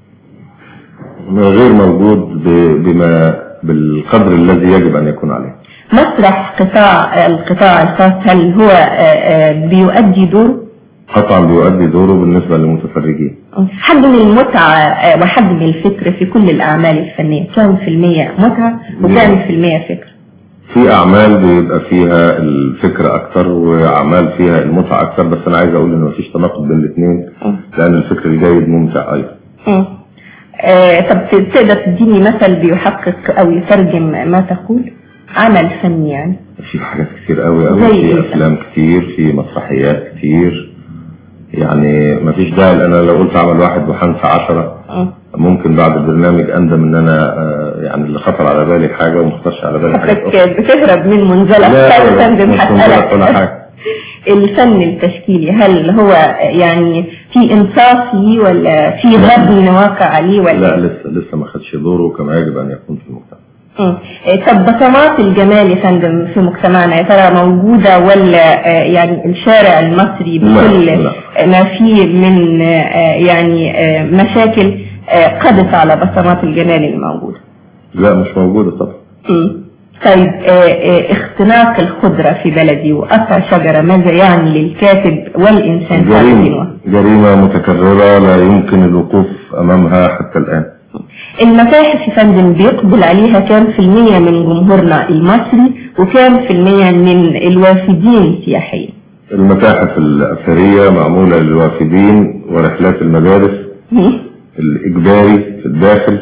غير موجود بما بالقدر الذي يجب ان يكون عليه. مسرح قطاع القطاع الخاص هل هو بيؤدي دوره؟ قطعا بيؤدي دوره بالنسبة للمتفرجين. حجم المتعة وحجم الفكر في كل الأعمال الفنية كم في المية متعة وكم في المية فكر؟ في أعمال بيبقى فيها الفكر أكتر وأعمال فيها المتعة أكتر بس أنا عايز أقول إن مفيش تناقض بين الاثنين لأن الفكر الجيد ممتع أيضا. آه طب تقدر تديني مثل بيحقق أو يترجم ما تقول؟ عمل فني يعني. في حاجات كتير قوي قوي في أفلام كتير في مسرحيات كتير يعني مفيش داعي انا لو قلت عمل واحد وهنسى عشرة أه. ممكن بعد البرنامج اندم ان انا يعني اللي خطر على بالي حاجة وما خطرش على بالي حاجة بتهرب من منزلق. لا مش منزلق ولا حاجة. الفن التشكيلي هل هو يعني في انصافي ولا في غبن واقع عليه ولا؟ لا لسه لسه ما خدش دوره كما يجب ان يكون في المجتمع. طب بصمات الجمال يا فندم في مجتمعنا يا ترى موجودة ولا يعني الشارع المصري بكل لا لا. ما فيه من يعني مشاكل قضت على بصمات الجمال الموجودة؟ لا مش موجودة طبعا. طيب اختناق الخضرة في بلدي وقطع شجرة ماذا يعني للكاتب والإنسان؟ جريمة, جريمة متكررة لا يمكن الوقوف أمامها حتى الآن. المتاحف يا فندم بيقبل عليها كام في المية من جمهورنا المصري وكام في المية من الوافدين سياحيا؟ المتاحف الأثرية معمولة للوافدين ورحلات المدارس الإجباري في الداخل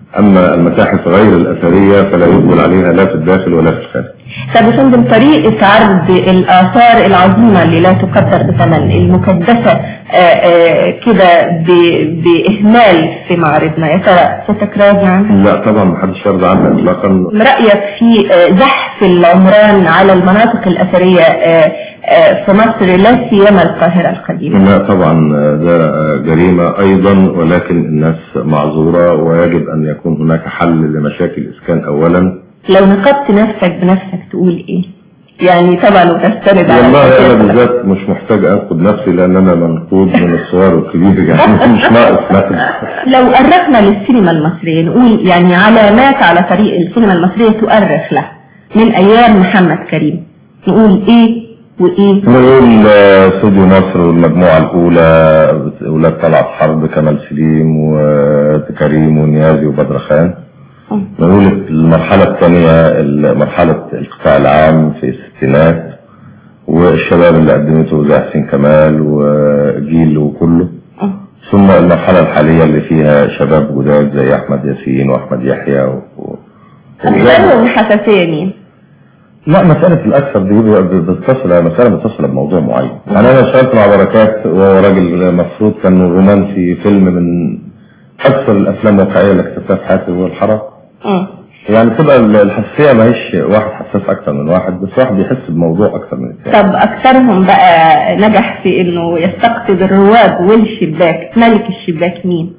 اما المتاحف غير الاثريه فلا يقبل عليها لا في الداخل ولا في الخارج. طب يا فندم، طريقة عرض الآثار العظيمة اللي لا تقدر بثمن المكدسة كده بإهمال في معرضنا، يا ترى ستكراهي عنها؟ لا طبعا محدش يرضى عنها اطلاقا. رأيك في زحف العمران على المناطق الأثرية في مصر لا سيما القاهرة القديمة؟ لا طبعا ده جريمة أيضا، ولكن الناس معذورة ويجب أن يكون هناك حل لمشاكل الإسكان أولا. لو نقبت نفسك بنفسك تقول إيه؟ يعني طبعا وتستند على والله أنا بالذات مش محتاج أنقد نفسي لأن أنا منقود من الصغار والكبير، يعني مش ناقص نقد. لو أرخنا للسينما المصرية نقول يعني علامات على طريق السينما المصرية تؤرخ له من أيام محمد كريم، نقول إيه وإيه؟ نقول استوديو مصر والمجموعة الأولى، أولاد طلعت حرب، كمال سليم وكريم ونيازي وبدر خان. نقول المرحلة الثانية مرحلة القطاع العام في الستينات والشباب اللي قدمته زي حسين كمال وجيل وكله. ثم المرحلة الحالية اللي فيها شباب جداد زي أحمد ياسين وأحمد يحيى و... أكثرهم حساسية مين؟ لا مسألة الأكثر دي بتتصل مسألة بتتصل بموضوع معين. يعني أنا اشتغلت مع بركات وهو راجل مفروض كان رومانسي، فيلم من أكثر الأفلام واقعية اللي كتبتها في حياتي هو الحرام. يعني تبقى الحساسية ما هيش واحد حساس أكثر من واحد، بس واحد بيحس بموضوع أكثر من الثاني. طب أكثرهم بقى نجح في إنه يستقطب الرواد والشباك، ملك الشباك مين؟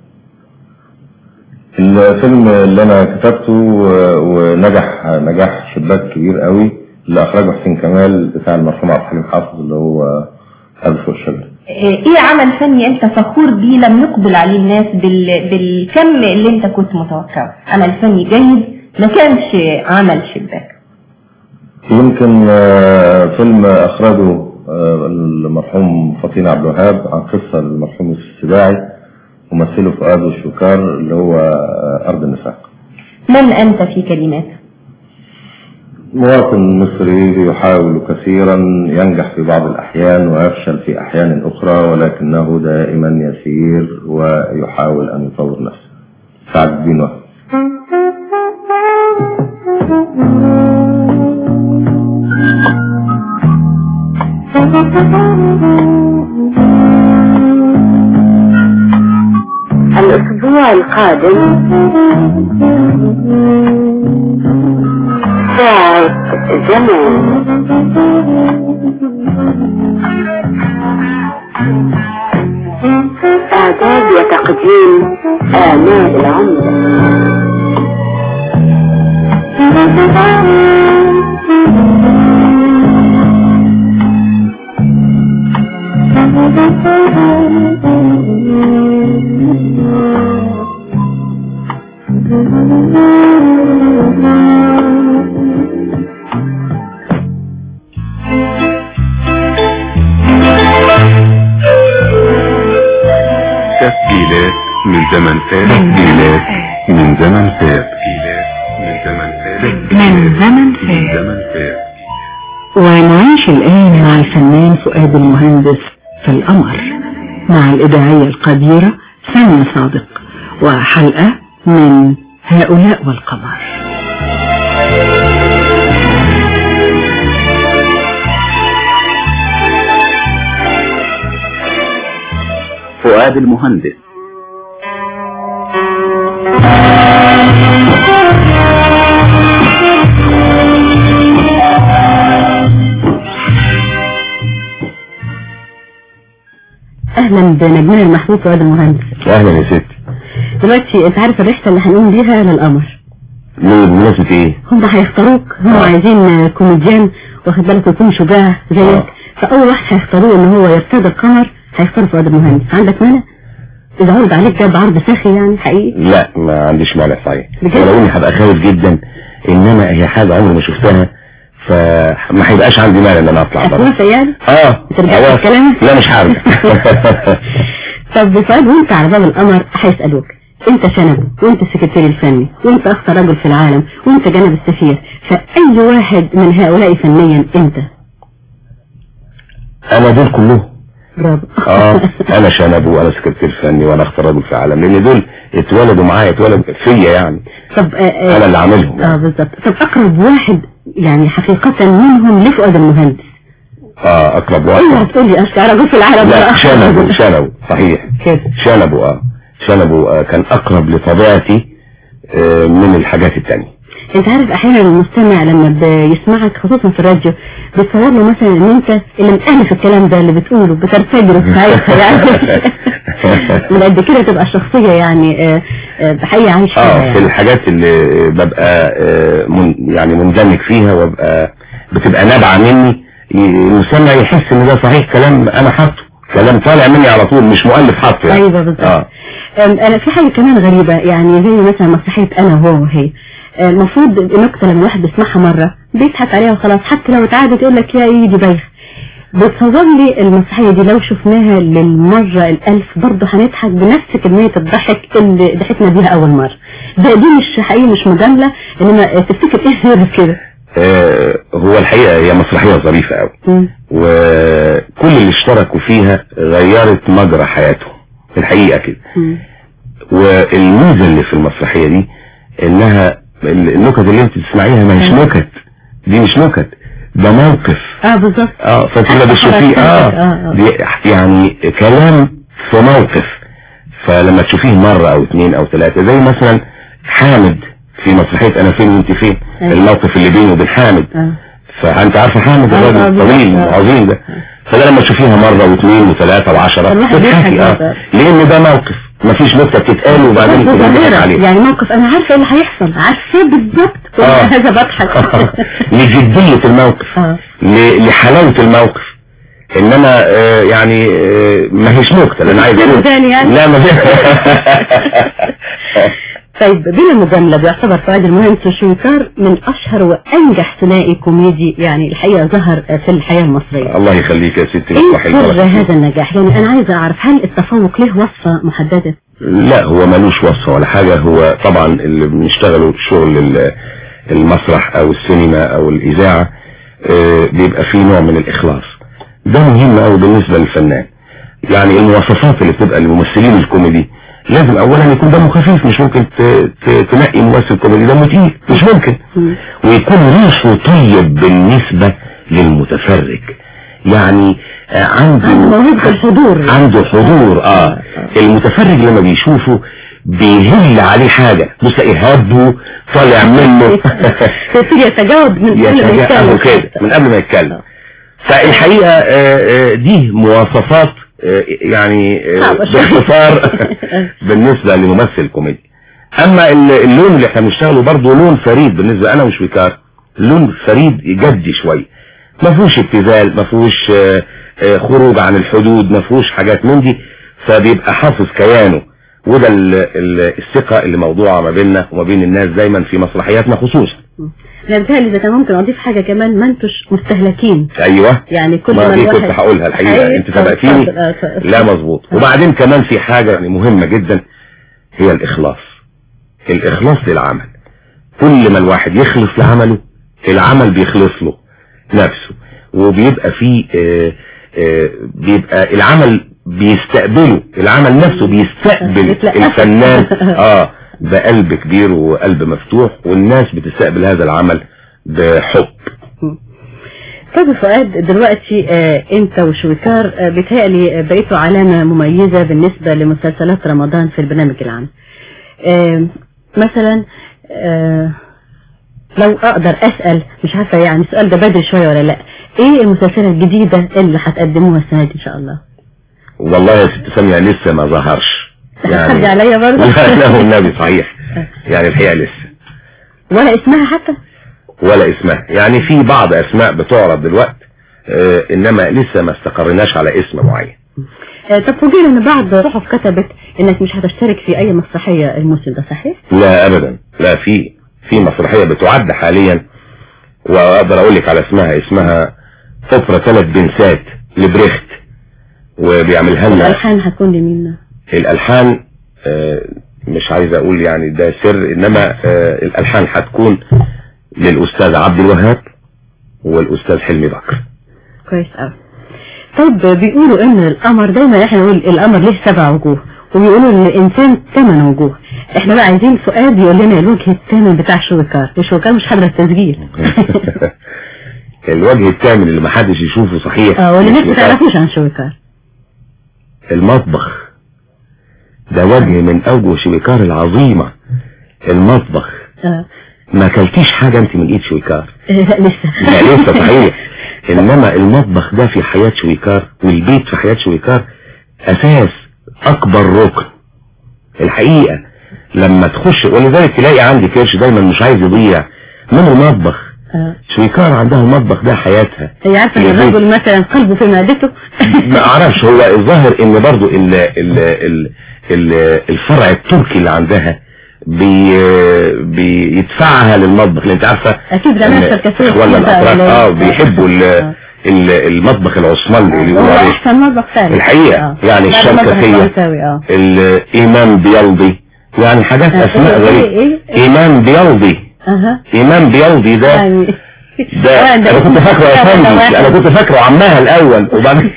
الفيلم اللي أنا كتبته ونجح نجاح شباك كبير قوي اللي أخرجه حسين كمال بتاع المرحوم عبد الحليم حافظ اللي هو هدف الشجر. ايه عمل فني انت فخور بيه لم يقبل عليه الناس بال... بالكم اللي انت كنت متوقعه؟ عمل فني جيد ما كانش عمل شباك. يمكن فيلم اخرجه المرحوم فطين عبد الوهاب عن قصه المرحوم السباعي ومثله فؤاد الشكار اللي هو ارض النفاق. من انت في كلماته؟ مواطن مصري يحاول كثيرا، ينجح في بعض الأحيان ويفشل في أحيان أخرى، ولكنه دائما يسير ويحاول أن يطور نفسه. سعد الدين وهب. الأسبوع القادم ساعة زمان. إعداد وتقديم آمال العمدة. تسجيلات من زمن فات. تسجيلات من زمن فات. من زمن فات. ونعيش الآن مع الفنان فؤاد المهندس في القمر مع الإذاعية القديرة سامية صادق وحلقة من هؤلاء والقمر. فؤاد المهندس. اهلا بنجمنا المحبوب فؤاد المهندس. اهلا يا ستي. دلوقتي انت عارف الرحله اللي هنقوم بيها للقمر. ليه بمناسبة ايه؟ هم هيختاروك، هم عايزين كوميديان واخد بالك يكون شجاع زيك، فاول واحد هيختاروه ان هو يرتدي القمر هيختاروا فؤاد المهندس. عندك مانع؟ اذا عرض عليك ده بعرض ساخي يعني حقيقي؟ لا ما عنديش مانع صحيح، ولو اني هبقى خايف جدا انما هي حاجه عمري ما شفتها فما هيبقاش عندي مانع ان انا اطلع بره. هتوافق يعني؟ اه ترجع في كلامك؟ لا مش هرجع. طب فؤاد وانت على باب القمر هيسالوك انت شنبه وانت السكرتير الفني وانت اخطر رجل في العالم وانت جانب السفير، فاي واحد من هؤلاء فنيا انت؟ انا دول كلهم برافو. اه انا شنبه وانا سكرتير فني وانا اختار رجل في العالم، لان دول اتولدوا معايا، اتولدوا فيا يعني. طب آه آه انا اللي عاملهم يعني. اه بالظبط. طب اقرب واحد يعني حقيقة منهم لفؤاد المهندس؟ اه اقرب واحد. ايه هتقول لي اشكال رجل في العالم؟ لا شنبه شنبه صحيح شنبه اه شنبه آه كان اقرب لطبيعتي آه من الحاجات التانية. انت عارف احيانا المستمع لما بيسمعك خصوصا في الراديو بيتصور له مثلا ان انت اللي مؤلف الكلام ده اللي بتقوله بترتجله في ساعتها يعني من قد كده تبقى الشخصية يعني بحقيقة عايش فيها اه يعني. في الحاجات اللي ببقى آه من يعني مندمج فيها وابقى بتبقى نابعة مني، المستمع يحس ان ده صحيح كلام انا حاطه، كلام طالع مني على طول مش مؤلف حاطه يعني. ايوه بالظبط. اه انا في حاجة كمان غريبة يعني زي مثلا مسرحية انا وهو وهي، المفروض النكتة لما الواحد بيسمعها مرة بيضحك عليها وخلاص، حتى لو اتعادت يقول لك يا ايه دي بايخ. بتصور لي المسرحية دي لو شفناها للمرة الألف برضه هنضحك بنفس كمية الضحك اللي ضحكنا بيها أول مرة. ده دي مش حقيقي مش مجاملة، إنما تفتكر إيه غير كده؟ آه هو الحقيقة هي مسرحية ظريفة قوي، وكل اللي اشتركوا فيها غيرت مجرى حياتهم الحقيقة كده. والميزة اللي في المسرحية دي إنها النكت اللي انت تسمعيها ما هيش نكت، دي مش نكت، ده موقف. اه بالظبط. اه فانت بتشوفيه اه دي يعني كلام في موقف، فلما تشوفيه مرة او اتنين او تلاتة زي مثلا حامد في مسرحية انا فين وانت فين، الموقف اللي بينه وبين حامد. آه. فانت عارفه حامد الراجل الطويل العظيم ده، فده لما تشوفيها مرة واثنين وثلاثة وعشرة تضحكي اه لان ده موقف مفيش نكتة بتتقال وبعدين تضحك عليه. يعني موقف انا عارفه ايه اللي هيحصل، عارفه بالظبط هذا بضحك لجدية الموقف آه. لحلاوة الموقف، انما آه يعني آه ما هيش نكتة اللي انا عايز اقول يعني. لا ما طيب بلا مجاملة بيعتبر فؤاد المهندس وشويكار من اشهر وانجح ثنائي كوميدي يعني الحقيقة ظهر في الحياة المصرية. الله يخليك يا ستي. ايه سر هذا النجاح؟ يعني انا عايزة اعرف هل التفوق له وصفة محددة؟ لا هو ملوش وصفة ولا حاجة، هو طبعا اللي بنشتغله شغل المسرح او السينما او الاذاعة بيبقى فيه نوع من الاخلاص، ده مهم قوي بالنسبة للفنان. يعني المواصفات اللي بتبقى للممثلين الكوميدي لازم اولا يكون دمه خفيف، مش ممكن تنقي ممثل كوميدي دمه تقيل مش ممكن، ويكون ريشه طيب بالنسبة للمتفرج، يعني عنده عنده الحضور عنده حضور اه المتفرج لما بيشوفه بيهل عليه حاجة بص إرهابه طالع منه يتجاوب من قبل ما يتكلم كده من قبل ما يتكلم. فالحقيقة دي مواصفات يعني باختصار بالنسبة لممثل كوميدي. اما اللون اللي احنا بنشتغله برضه لون فريد بالنسبة انا وشويكار، لون فريد جدي شوية، ما فيهوش ابتذال، ما فيهوش خروج عن الحدود، ما فيهوش حاجات من دي، فبيبقى حافظ كيانه، وده الثقة اللي موضوعة ما بيننا وما بين الناس دايما في مسرحياتنا خصوصا. لا بتهيألي اذا كان ممكن اضيف حاجة كمان، ما انتوش مستهلكين. ايوه يعني كل ما ما دي كنت هقولها الحقيقة انت سبقتيني. لا مظبوط. وبعدين كمان في حاجة يعني مهمة جدا هي الاخلاص، الاخلاص للعمل. كل ما الواحد يخلص لعمله العمل بيخلص له نفسه، وبيبقى فيه آآ آآ بيبقى العمل بيستقبله، العمل نفسه بيستقبل الفنان اه بقلب كبير وقلب مفتوح، والناس بتستقبل هذا العمل بحب. طب فؤاد دلوقتي آه انت وشويكار آه بيتهيألي بقيتوا علامة مميزة بالنسبة لمسلسلات رمضان في البرنامج العام. آه مثلا آه لو اقدر اسأل، مش عارفة يعني السؤال ده بدري شوية ولا لا، ايه المسلسلات الجديدة اللي هتقدموها السنة دي ان شاء الله؟ والله يا ست سامية لسه ما ظهرش يعني عليا برضه. لا لا والنبي صحيح يعني الحقيقة لسه ولا اسمها حتى ولا اسمها، يعني في بعض اسماء بتعرض دلوقتي آه انما لسه ما استقرناش على اسم معين. آه طب فوجئنا ان بعض صحف كتبت انك مش هتشترك في اي مسرحية الموسم ده، صحيح؟ لا ابدا، لا في في مسرحية بتعد حاليا واقدر اقول لك على اسمها، اسمها اوبرا ثلاث بنسات لبريخت، وبيعملها لنا. الالحان هتكون لمين؟ الالحان آه مش عايز اقول يعني ده سر، انما آه الالحان هتكون للاستاذ عبد الوهاب والاستاذ حلمي بكر. كويس قوي. طب بيقولوا ان القمر دايما احنا نقول القمر ليه سبع وجوه وبيقولوا ان الانسان ثمان وجوه. احنا بقى عايزين فؤاد يقول لنا الوجه الثامن بتاع شويكار، وشويكار مش حاضر التسجيل. الوجه الثامن اللي محدش يشوفه صحيح. اه واللي الناس ما تعرفوش عن شويكار. المطبخ ده وجه من اوجه شويكار العظيمة. المطبخ. اه ما اكلتيش حاجة انت من ايد شويكار؟ لا لسه. لا لسه صحيح. انما المطبخ ده في حياة شويكار، والبيت في حياة شويكار اساس، اكبر ركن الحقيقة. لما تخش، ولذلك تلاقي عندي كرش دايما مش عايز يضيع من المطبخ. اه شويكار عندها المطبخ ده حياتها. هي عارفة ان الرجل مثلا قلبه في معدته. ما اعرفش، هو الظاهر ان برضو ال ال ال ال الفرع التركي اللي عندها بي بيدفعها للمطبخ، لان انت عارفة اكيد زمان الشركسية ولا الاتراك اه بيحبوا المطبخ العثماني اللي يقولوا عليه احسن مطبخ ثاني الحقيقة. آه. يعني الشركسية اه الامام بيلضي، يعني حاجات آه. اسماء غريبة. إيه؟ إيه؟ امام بيلضي. اها امام بيلضي ده يعني ده انا كنت فاكره يا فندم، انا كنت فاكره عمها الاول وبعدين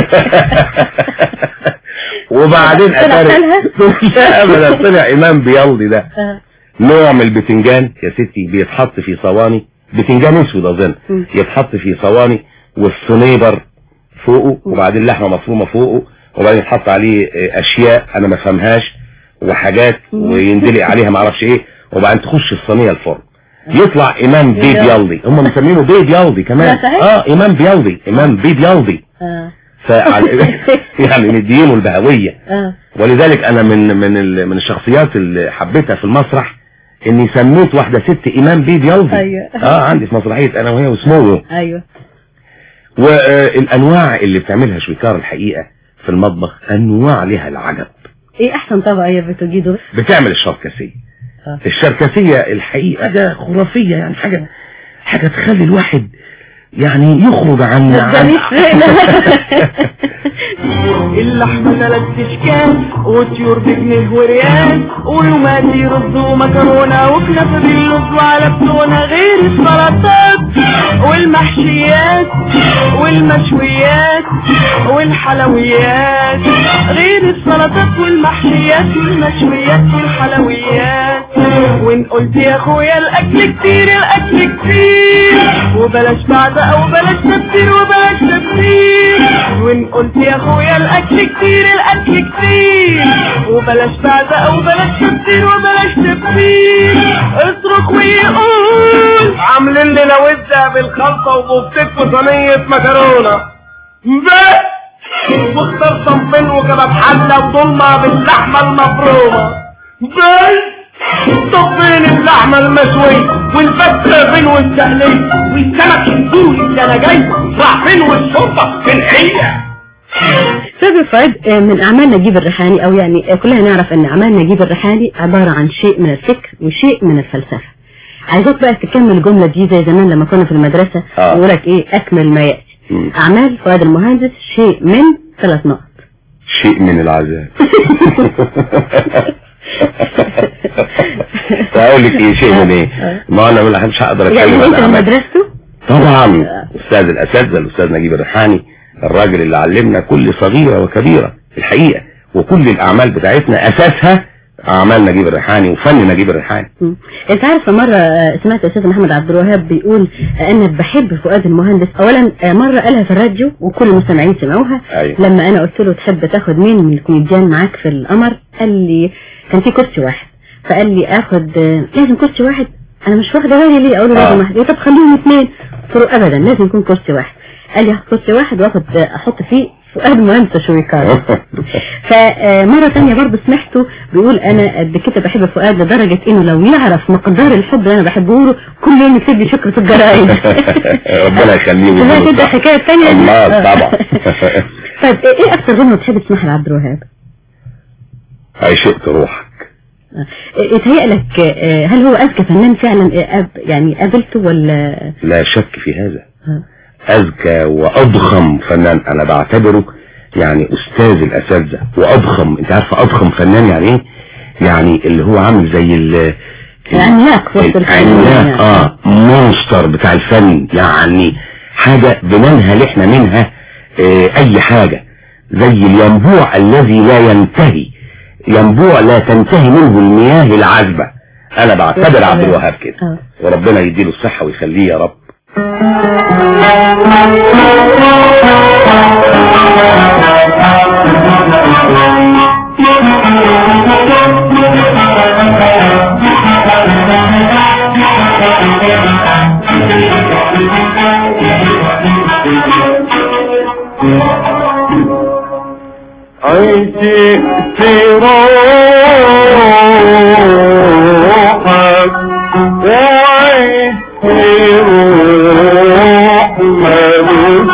وبعدين اتاري ابدا طلع امام بيلضي ده نوع من البتنجان يا ستي، بيتحط في صواني، بتنجان اسود اظن، يتحط في صواني والصنيبر فوقه، وبعدين لحمه مفرومه فوقه، وبعدين يتحط عليه اشياء انا ما فهمهاش وحاجات ويندلق عليها ما اعرفش ايه، وبعدين تخش الصينيه الفرن يطلع امام بي بيلضي. هم مسمينه بي بيلضي كمان. اه امام بيلضي، امام بي بيلضي. اه يعني مدينه البهويه. اه ولذلك انا من من من الشخصيات اللي حبيتها في المسرح اني سميت واحده ست امام بي بيلضي. ايوه اه عندي في مسرحيه انا وهي واسمه. ايوه. والانواع اللي بتعملها شويكار الحقيقه في المطبخ انواع لها العجب. ايه احسن طبق هي بتجيده؟ بتعمل الشركسيه. آه. الشركسيه الحقيقه ده خرافيه، يعني حاجه حاجه تخلي الواحد يعني يخرج عن اللحمة ثلاث اشكال وطيور بجنيه وريال ويوماتي رز ومكرونة وكنافة باللوز وعلى بتونة، غير السلطات والمحشيات والمشويات والحلويات، غير السلطات والمحشيات والمشويات والحلويات. وان قلت يا اخويا الاكل كتير الاكل كتير وبلاش بعد او بلاش تبتير وبلاش تبتير. وان قلت يا اخويا الاكل كتير الاكل كتير وبلاش بعد او بلاش تبتير وبلاش تبتير. اصرخ ويقول عاملين لنا وزة بالخلطة وبفتك وصينية مكرونة بس، واختار صنفين وكباب حلة وضلمة باللحمة المفرومة بس. طب فين اللحمة المشوية والفتة فين والتقلية والسمك السوري اللي انا جاي راح فين والشرطة فين هي؟ استاذ فؤاد، من اعمال نجيب الريحاني او يعني كلنا نعرف ان اعمال نجيب الريحاني عبارة عن شيء من الفكر وشيء من الفلسفة. عايزاك بقى تكمل الجملة دي زي زمان لما كنا في المدرسة يقولك ايه اكمل ما يأتي. م. اعمال فؤاد المهندس شيء من ثلاث نقط. شيء من العذاب. اقول لك ايه شيء من ايه؟ ما انا ما مش هقدر اتكلم عن يعني مدرسته طبعا. استاذ الاساتذه الاستاذ نجيب الريحاني الراجل اللي علمنا كل صغيره وكبيره الحقيقه، وكل الاعمال بتاعتنا اساسها اعمال نجيب الريحاني وفن نجيب الريحاني. انت عارف مرة سمعت الاستاذ محمد عبد الوهاب بيقول انا بحب فؤاد المهندس. اولا مرة قالها في الراديو وكل المستمعين سمعوها. أيوة. لما انا قلت له تحب تاخد مين من الكوميديان معاك في القمر، قال لي كان في كرسي واحد، فقال لي اخد لازم كرسي واحد. انا مش واخده بالي ليه، اقول له لازم واحد. طب خليهم اثنين. قلت له ابدا لازم يكون كرسي واحد. قال لي هاخد كرسي واحد واخد احط فيه فؤاد مهندس شويكار. فمرة تانية برضه سمعته بيقول انا قد كده بحب فؤاد لدرجة انه لو يعرف مقدار الحب اللي انا بحبه له كل يوم يكتب لي شكر في الجرايد. ربنا يخليه. فهي كده حكاية تانية. الله طبعا. طيب ايه اكتر غنوة بتحب تسمعها لعبد الوهاب؟ عشقت روحك. يتهيألك هل هو اذكى فنان فعلا يعني قابلته ولا؟ لا شك في هذا. اذكى واضخم فنان، انا بعتبره يعني استاذ الاساتذه واضخم. انت عارفه اضخم فنان يعني ايه؟ يعني اللي هو عامل زي ال العملاق وسط العملاق اه مونستر بتاع الفن، يعني حاجه بننهل احنا منها اه اي حاجة زي الينبوع الذي لا ينتهي، ينبوع لا تنتهي منه المياه العذبة. انا بعتبر عبد الوهاب كده، وربنا يديله الصحة ويخليه يا رب. عيشي في روحك وعيش في روح ملوش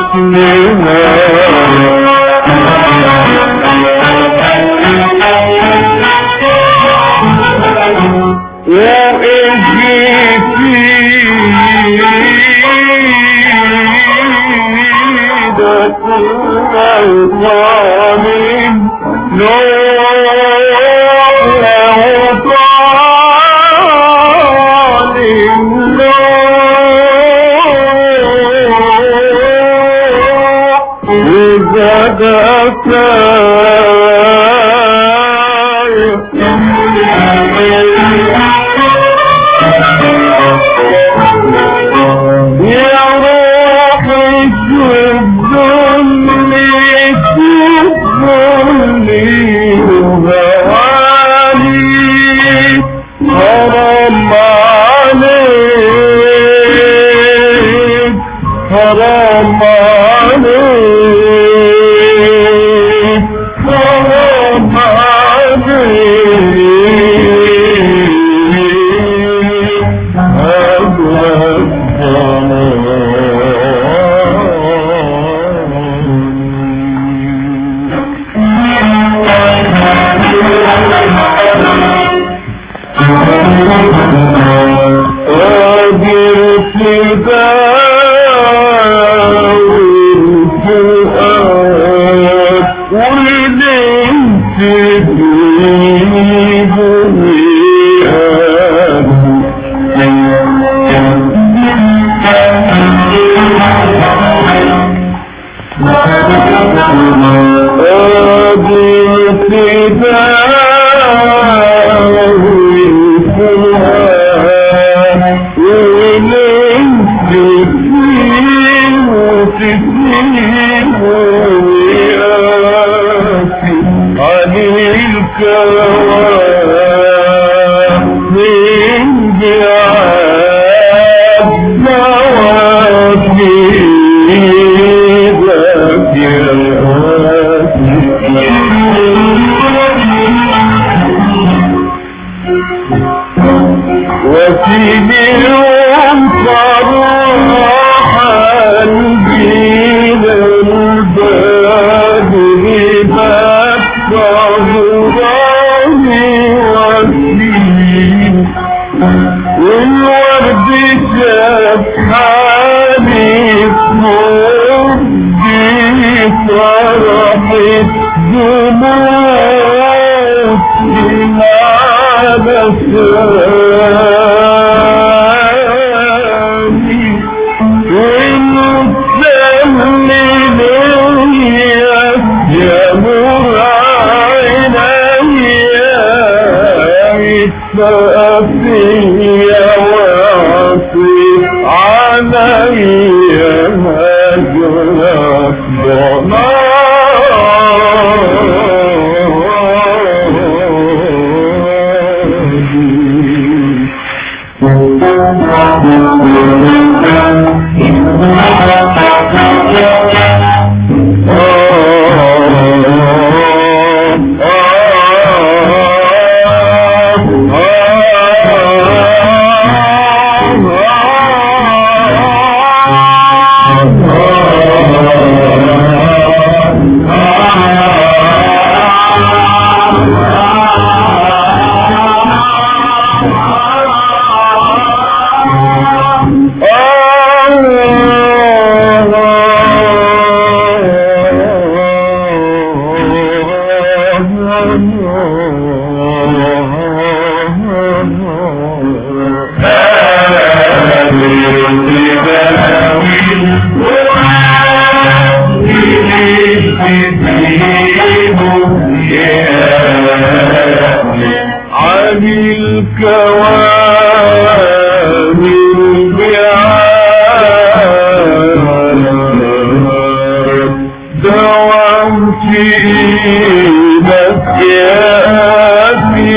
في ايدك يافي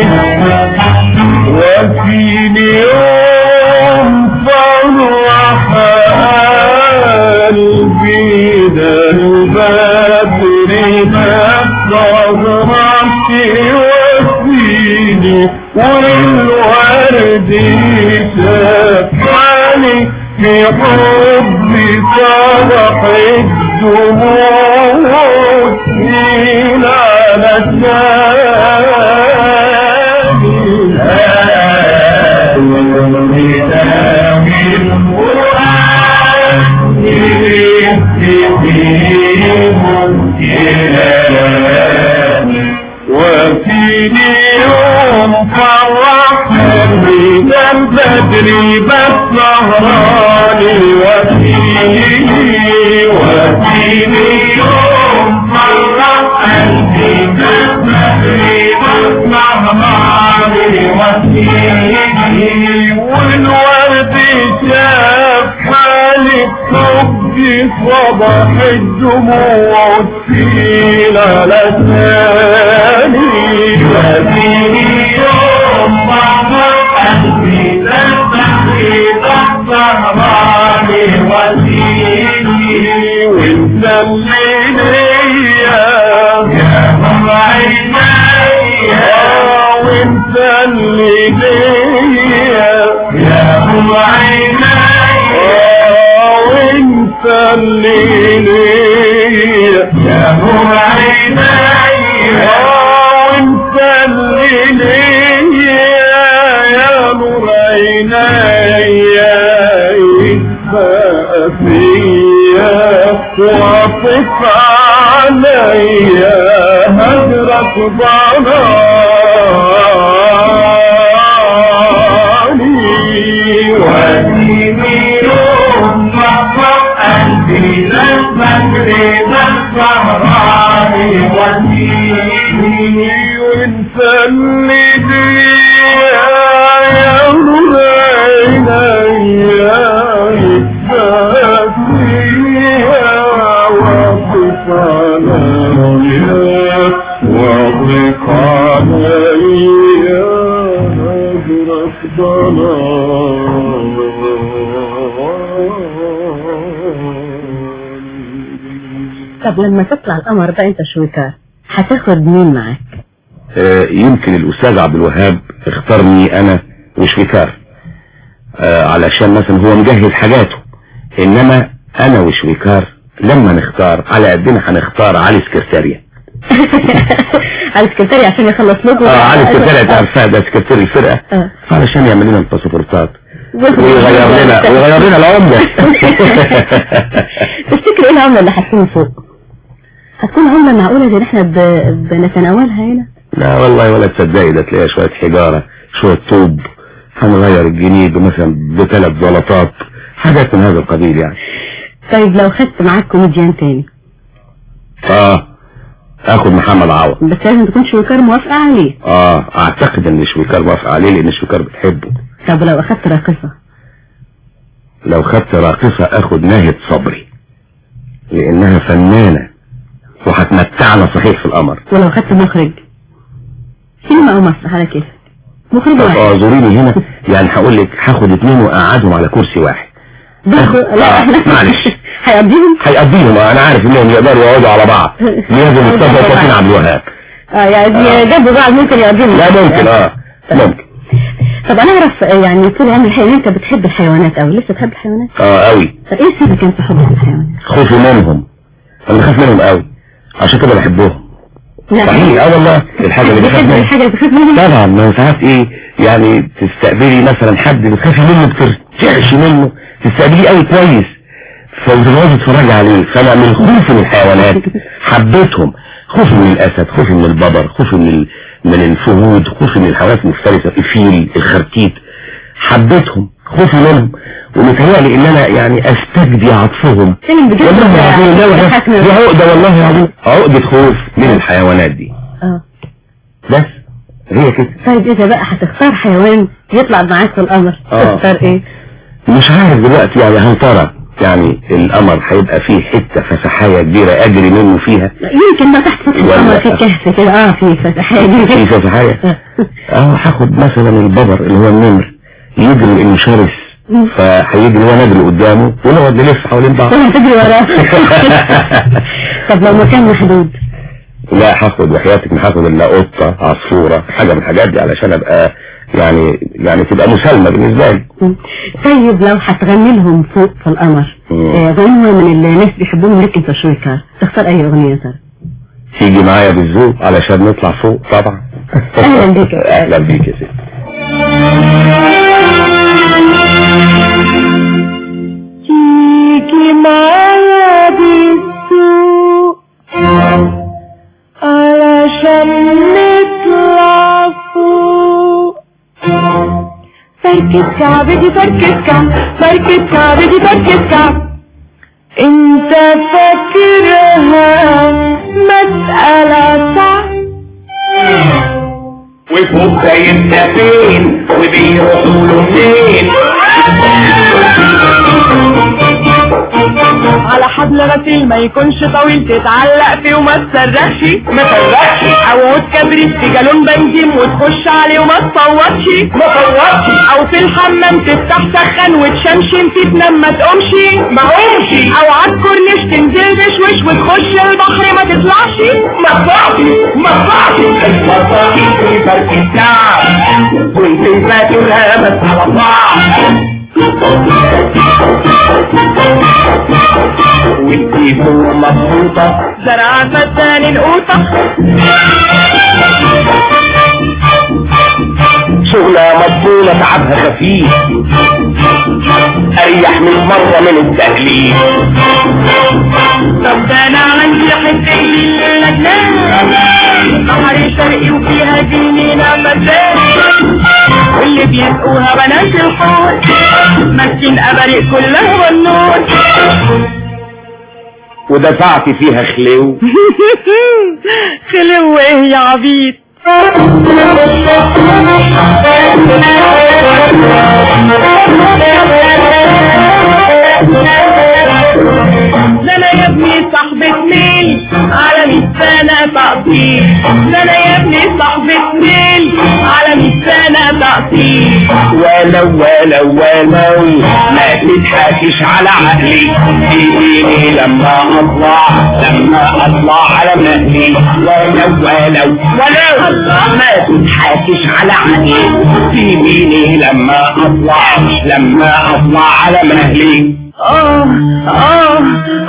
وفي يوم فرح قلبي ده البدر نظرك يوفيني والورد شافعني في حبي فرح الدموع سنين على وفي يوم فرحني ده البدر بس سهراني وفي وفي يوم فرحني ده البدر بس سهراني وفي والورد شاف حالي حبي صباح الدموع تسيل على لساني وفي يوم فرح قلبي تفتحي تحضراني وسيلي وانت اللي ليا يا نور عينيا وانت اللي ليا يا نور عينيا وانت اللي ليا يا نور عينيا وانت اللي ليا يا نور عينيا اتبقى فيا واطف عليا هجرك ضناني واديني يوم مفرق قلبي للفجر بالسهراني وديني وانت اللي ليا يا نور عينيا اتبقى فيها واطف عليا واطف عليا هجرك ضناني. طب لما تطلع القمر بقى انت شويكار هتاخد مين معاك؟ آه يمكن الاستاذ عبد الوهاب اختارني انا وشويكار آه علشان مثلا هو مجهز حاجاته، انما انا وشويكار لما نختار على قدنا هنختار علي سكرتاريا. علي سكرتاريا عشان يخلص لكم. اه علي سكرتاريا انت عارفاه ده سكرتير الفرقه آه. علشان يعمل لنا الباسبورتات ويغير لنا ويغير لنا العمله. تفتكر ايه العمله اللي هتكون فوق؟ هتكون عمله معقوله زي اللي احنا بنتناولها هنا؟ لا والله ولا تصدقي، ده تلاقيها شويه حجاره شويه طوب، هنغير الجنيه مثلا بثلاث زلطات، حاجات من هذا القبيل يعني. طيب لو خدت معاك كوميديان تاني؟ اه اخد محمد عوض، بس لازم تكون شويكار موافقه عليه. اه اعتقد ان شويكار موافقه عليه لان شويكار بتحبه. طب لو اخدت راقصه؟ لو خدت راقصه اخد ناهد صبري لانها فنانه وهتمتعنا صحيح في القمر. ولو خدت مخرج سينما او مسرح على كيف؟ مخرج واحد. اه زوريني هنا يعني هقول لك هاخد اتنين واقعدهم على كرسي واحد. لا معلش هيقضيهم هيقضيهم انا عارف انهم يقدروا يقعدوا على بعض. لازم مصطفى وفاتين عبد الوهاب اه يعني جنب بعض ممكن يقضيهم. لا ممكن اه ممكن. طب انا اعرف يعني طول عمري الحقيقة انت بتحب الحيوانات قوي، لسه بتحب الحيوانات؟ اه قوي. طب ايه سبب كان في حبك للحيوانات؟ خوفي منهم، انا بخاف منهم قوي عشان كده بحبهم. صحيح اه والله الحاجه اللي بخاف منها الحاجه اللي بخاف منها طبعا. ما ساعات ايه يعني تستقبلي مثلا حد بتخافي منه بترتعش منه، تستقبليه قوي كويس فبتقعدي تتفرجي عليه. فانا من خوفي من الحيوانات حبيتهم، خوفي من الاسد، خوفي من الببر، خوفي من ال... من الفهود، خوفي من الحيوانات المفترسه، الفيل، الخرتيت، حبيتهم خوفي منهم ومتهيألي ان انا يعني استجدي عطفهم. والله العظيم لا دي عقده والله العظيم عقده خوف من الحيوانات دي. اه بس هي كده. طيب اذا بقى هتختار حيوان يطلع معاك في القمر تختار ايه؟ مش عارف دلوقتي يعني هل ترى يعني القمر هيبقى فيه حتة فسحاية كبيرة اجري منه فيها؟ يمكن ما تحت فتح القمر في كهف كده. اه في فسحاية. في فسحاية. اه هاخد مثلا الببر اللي هو النمر يجري انه شرس، فهيجري وانا اجري قدامه ونقعد نلف حوالين بعض. طب هتجري وراه. طب لو مكان محدود؟ لا هاخد وحياتك ما هاخد الا قطة عصفورة حاجة من الحاجات دي علشان ابقى يعني يعني تبقى مسالمة بالنسبة لي. طيب لو هتغني لهم فوق في القمر آه غنوة من الناس بيحبوهم لكن تشويكار، تختار اي اغنية ترى؟ تيجي معايا بالذوق علشان نطلع فوق طبعا. اهلا بيك. اهلا بيك يا ستي. تيجي معايا بالسوق علشان نطلع فوق. فركة كعبتي فركة كعب فركة كعبتي فركة كعب، انت فاكرها مسألة صعب؟ وفوق ده يبقى فين وبيروحوا له منين؟ على حبل غسيل ما يكونش طويل تتعلق فيه وما تصرخش ما تصرخش، او عود كبريت في جالون بنزين وتخش عليه وما تصوتش ما تصوتش، او في الحمام تفتح سخن وتشمشم فيه تنام ما تقومش ما قومش، او عالكورنيش تنزل بشوش وتخش البحر ما تطلعش ما تطلعش ما تطلعش. الفضائي في فرق الكعب وانت فاكرها بس على بعض، وانتي فوق مبسوطة زرعة فتان القوطة، شغلة مطلولة تعبها خفيف اريح من مرة من التأليف. طب ده انا عندي حتة لجنان بحر شرقي وفيها جنينة مزاج، واللي بيسقوها بنات الحور ماسكين ابريق كلها والنور، ودفعت فيها خلو. خلو ايه يا عبيد؟ ده انا يا ابني صاحبة ميل على مية سنة تقطيع، ده انا يا ابني صاحبة ميل على مية سنة تقطيع. ولو ولو ولو ما تضحكش على عقلي، تجيني لما اطلع لما اطلع على مهلي. ولو ولو ولو ما تضحكش على عقلي، تجيني لما اطلع لما اطلع على مهلي. اه اه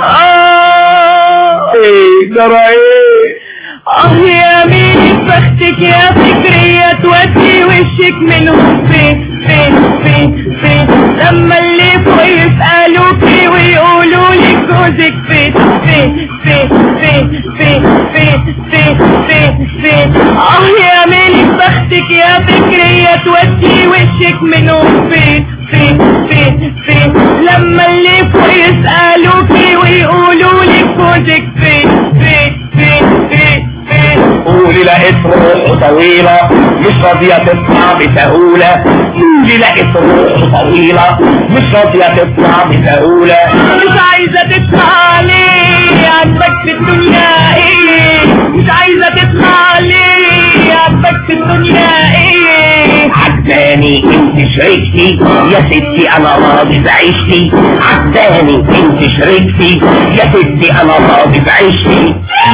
اه ايه جرى ايه؟ اه يا مين بختك يا فكرية تودي وشك منهم فين فين فين فين، لما اللي فوق يسألوكي ويقولوا لك جوزك فين فين فين فين فين فين فين فين فين. اه يا مين بختك يا فكرية تودي وشك منهم فين فين فين فين، لما اللي فوق يسألوكي ويقولوا لك جوزك فين فين فين فين فين. قولي لقيت روح طويلة مش راضية تطلع بسهولة، قولي لقيت روح طويلة مش راضية تطلع بسهولة. مش عايزة تطلع ليه عاجبك في الدنيا ايه؟ مش عايزة تطلع ليه عاجبك في الدنيا ايه؟ عجباني انت شريكتي يا ستي انا راضي بعيشتي، عجباني انت شريكتي يا ستي انا راضي بعيشتي.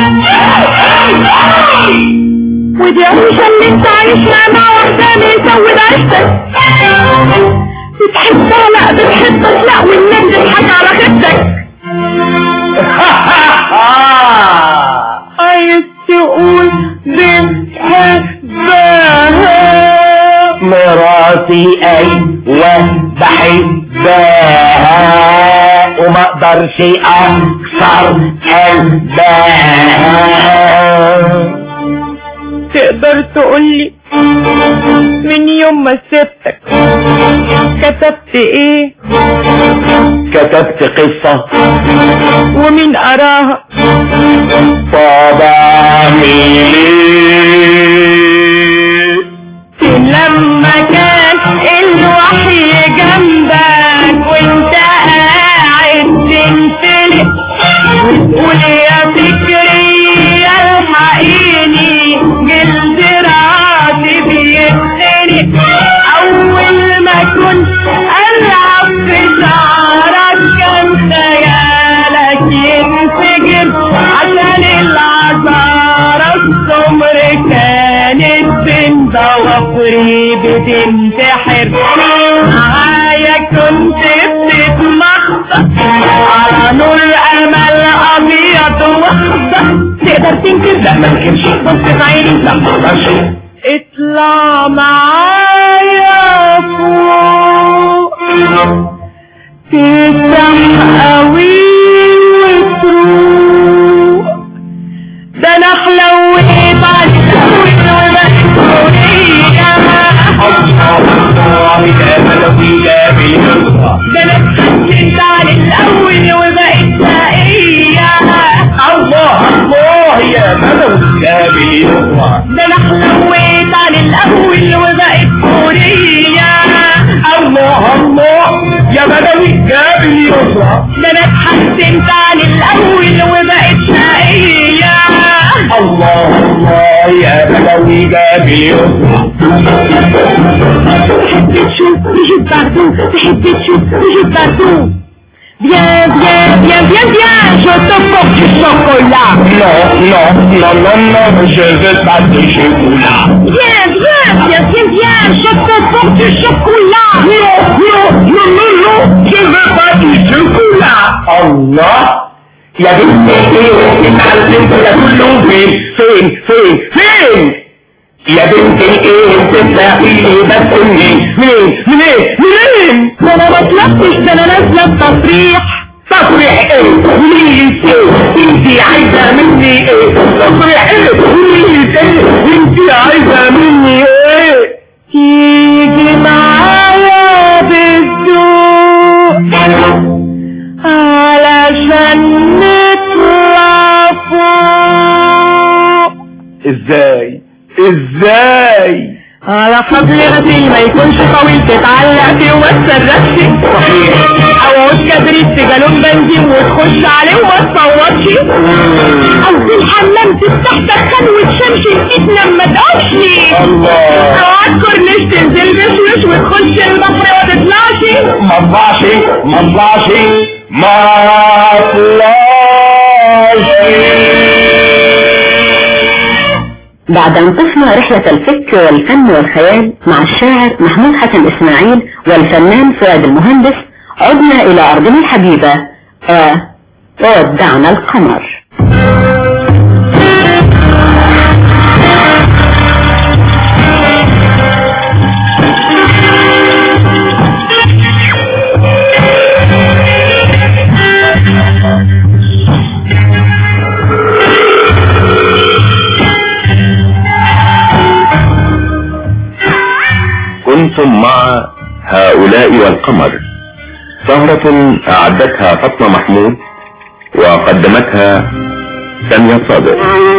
ودي عيشة اللي انت عايشها مع واحدة بيسود عيشتك، بتحبها لا بتحبك لا والناس بتضحك على خدك. عايز تقول بتحبها مراتي ايوه بحبها وما اقدرش اكسر قلبها. تقدر تقولي من يوم ما سبتك كتبت ايه؟ كتبت قصة ومين قراها؟ طبعا لما كان الوحي جنبك وانت قاعد عمري بتنتحر معايا كنت بتتمخطط على نور امل ابيض واخضر. تقدر تنكر؟ لا ما انكرش. بص في عيني؟ لا ما اقدرش. اطلع معايا فوق تفتح قوي وتروح. ده انا حلويت على الأول وبقيت حورية. الله يا ملوية بالهوى. ده انا اتحسنت على الأول وبقيت شقية. الله الله يا ملوية بالهوى. ده انا حلويت على الأول وبقيت حورية. الله الله يا بدوي جاب اليسرى. ده انا اتحسنت عن الاول وبقيت شقية. الله الله يا بدوي جاب اليسرى. تحب تشوف تجيب باردون، تحب تشوف تجيب باردون. Viens, viens, viens, viens, viens, je te porte du chocolat. Non, non, non, non, non, je veux pas de chocolat. Viens, viens, viens, viens, viens, je te porte du chocolat. Non, non, non, non, non, je veux pas du chocolat. Allah, يا بنتي ايه اتعلمت يا كله فين فين فين فين يا بنتي ايه بتسرقيني بس منين منين منين منين؟ ده انا ما طلبتش، ده انا نازله بتصريح. تصريح ايه؟ قوليلي ايه؟ انتي عايزه مني ايه؟ تصريح ايه؟ قوليلي ايه؟ انتي عايزه مني ايه؟ تيجي معايا بالذوق علشان نطلع فوق. ازاي ازاي؟ على فضل غسيل ما يكونش طويل تتعلق فيه وما تصرخش. صحيح. او عود كبريت في جالون بنزين وتخش عليه وما تصوتش. او في الحمام تفتح دخان وتشمش الايد لما تقفش. الله. او على الكورنيش تنزل بشوش وتخش البحر وما تطلعش. ما اطلعش ما اطلعش ما اطلعش. بعد أن طفنا رحلة الفكر والفن والخيال مع الشاعر محمود حسن إسماعيل والفنان فؤاد المهندس، عدنا إلى أرضنا الحبيبة. آه وودعنا القمر. كنتم مع هؤلاء والقمر، سهرة أعدتها فاطمة محمود وقدمتها سامية صادق.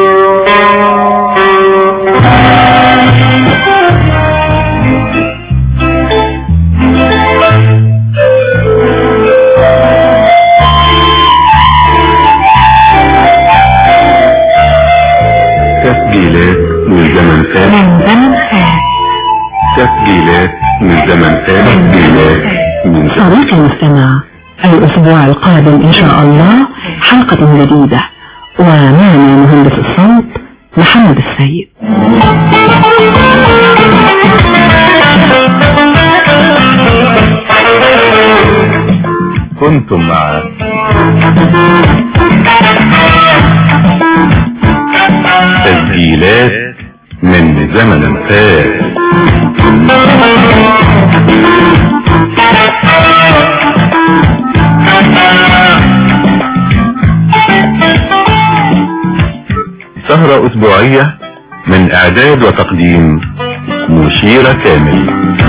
تسجيلات من زمن فات من زمن فات تسجيلات من زمن فات تسجيلات من زمن. صديقي المستمع، الأسبوع القادم إن شاء الله حلقة جديدة، ومعنا مهندس الصوت محمد السيد. كنتم مع تسجيلات من زمن فات. سهرة أسبوعية من إعداد وتقديم مشيرة كامل.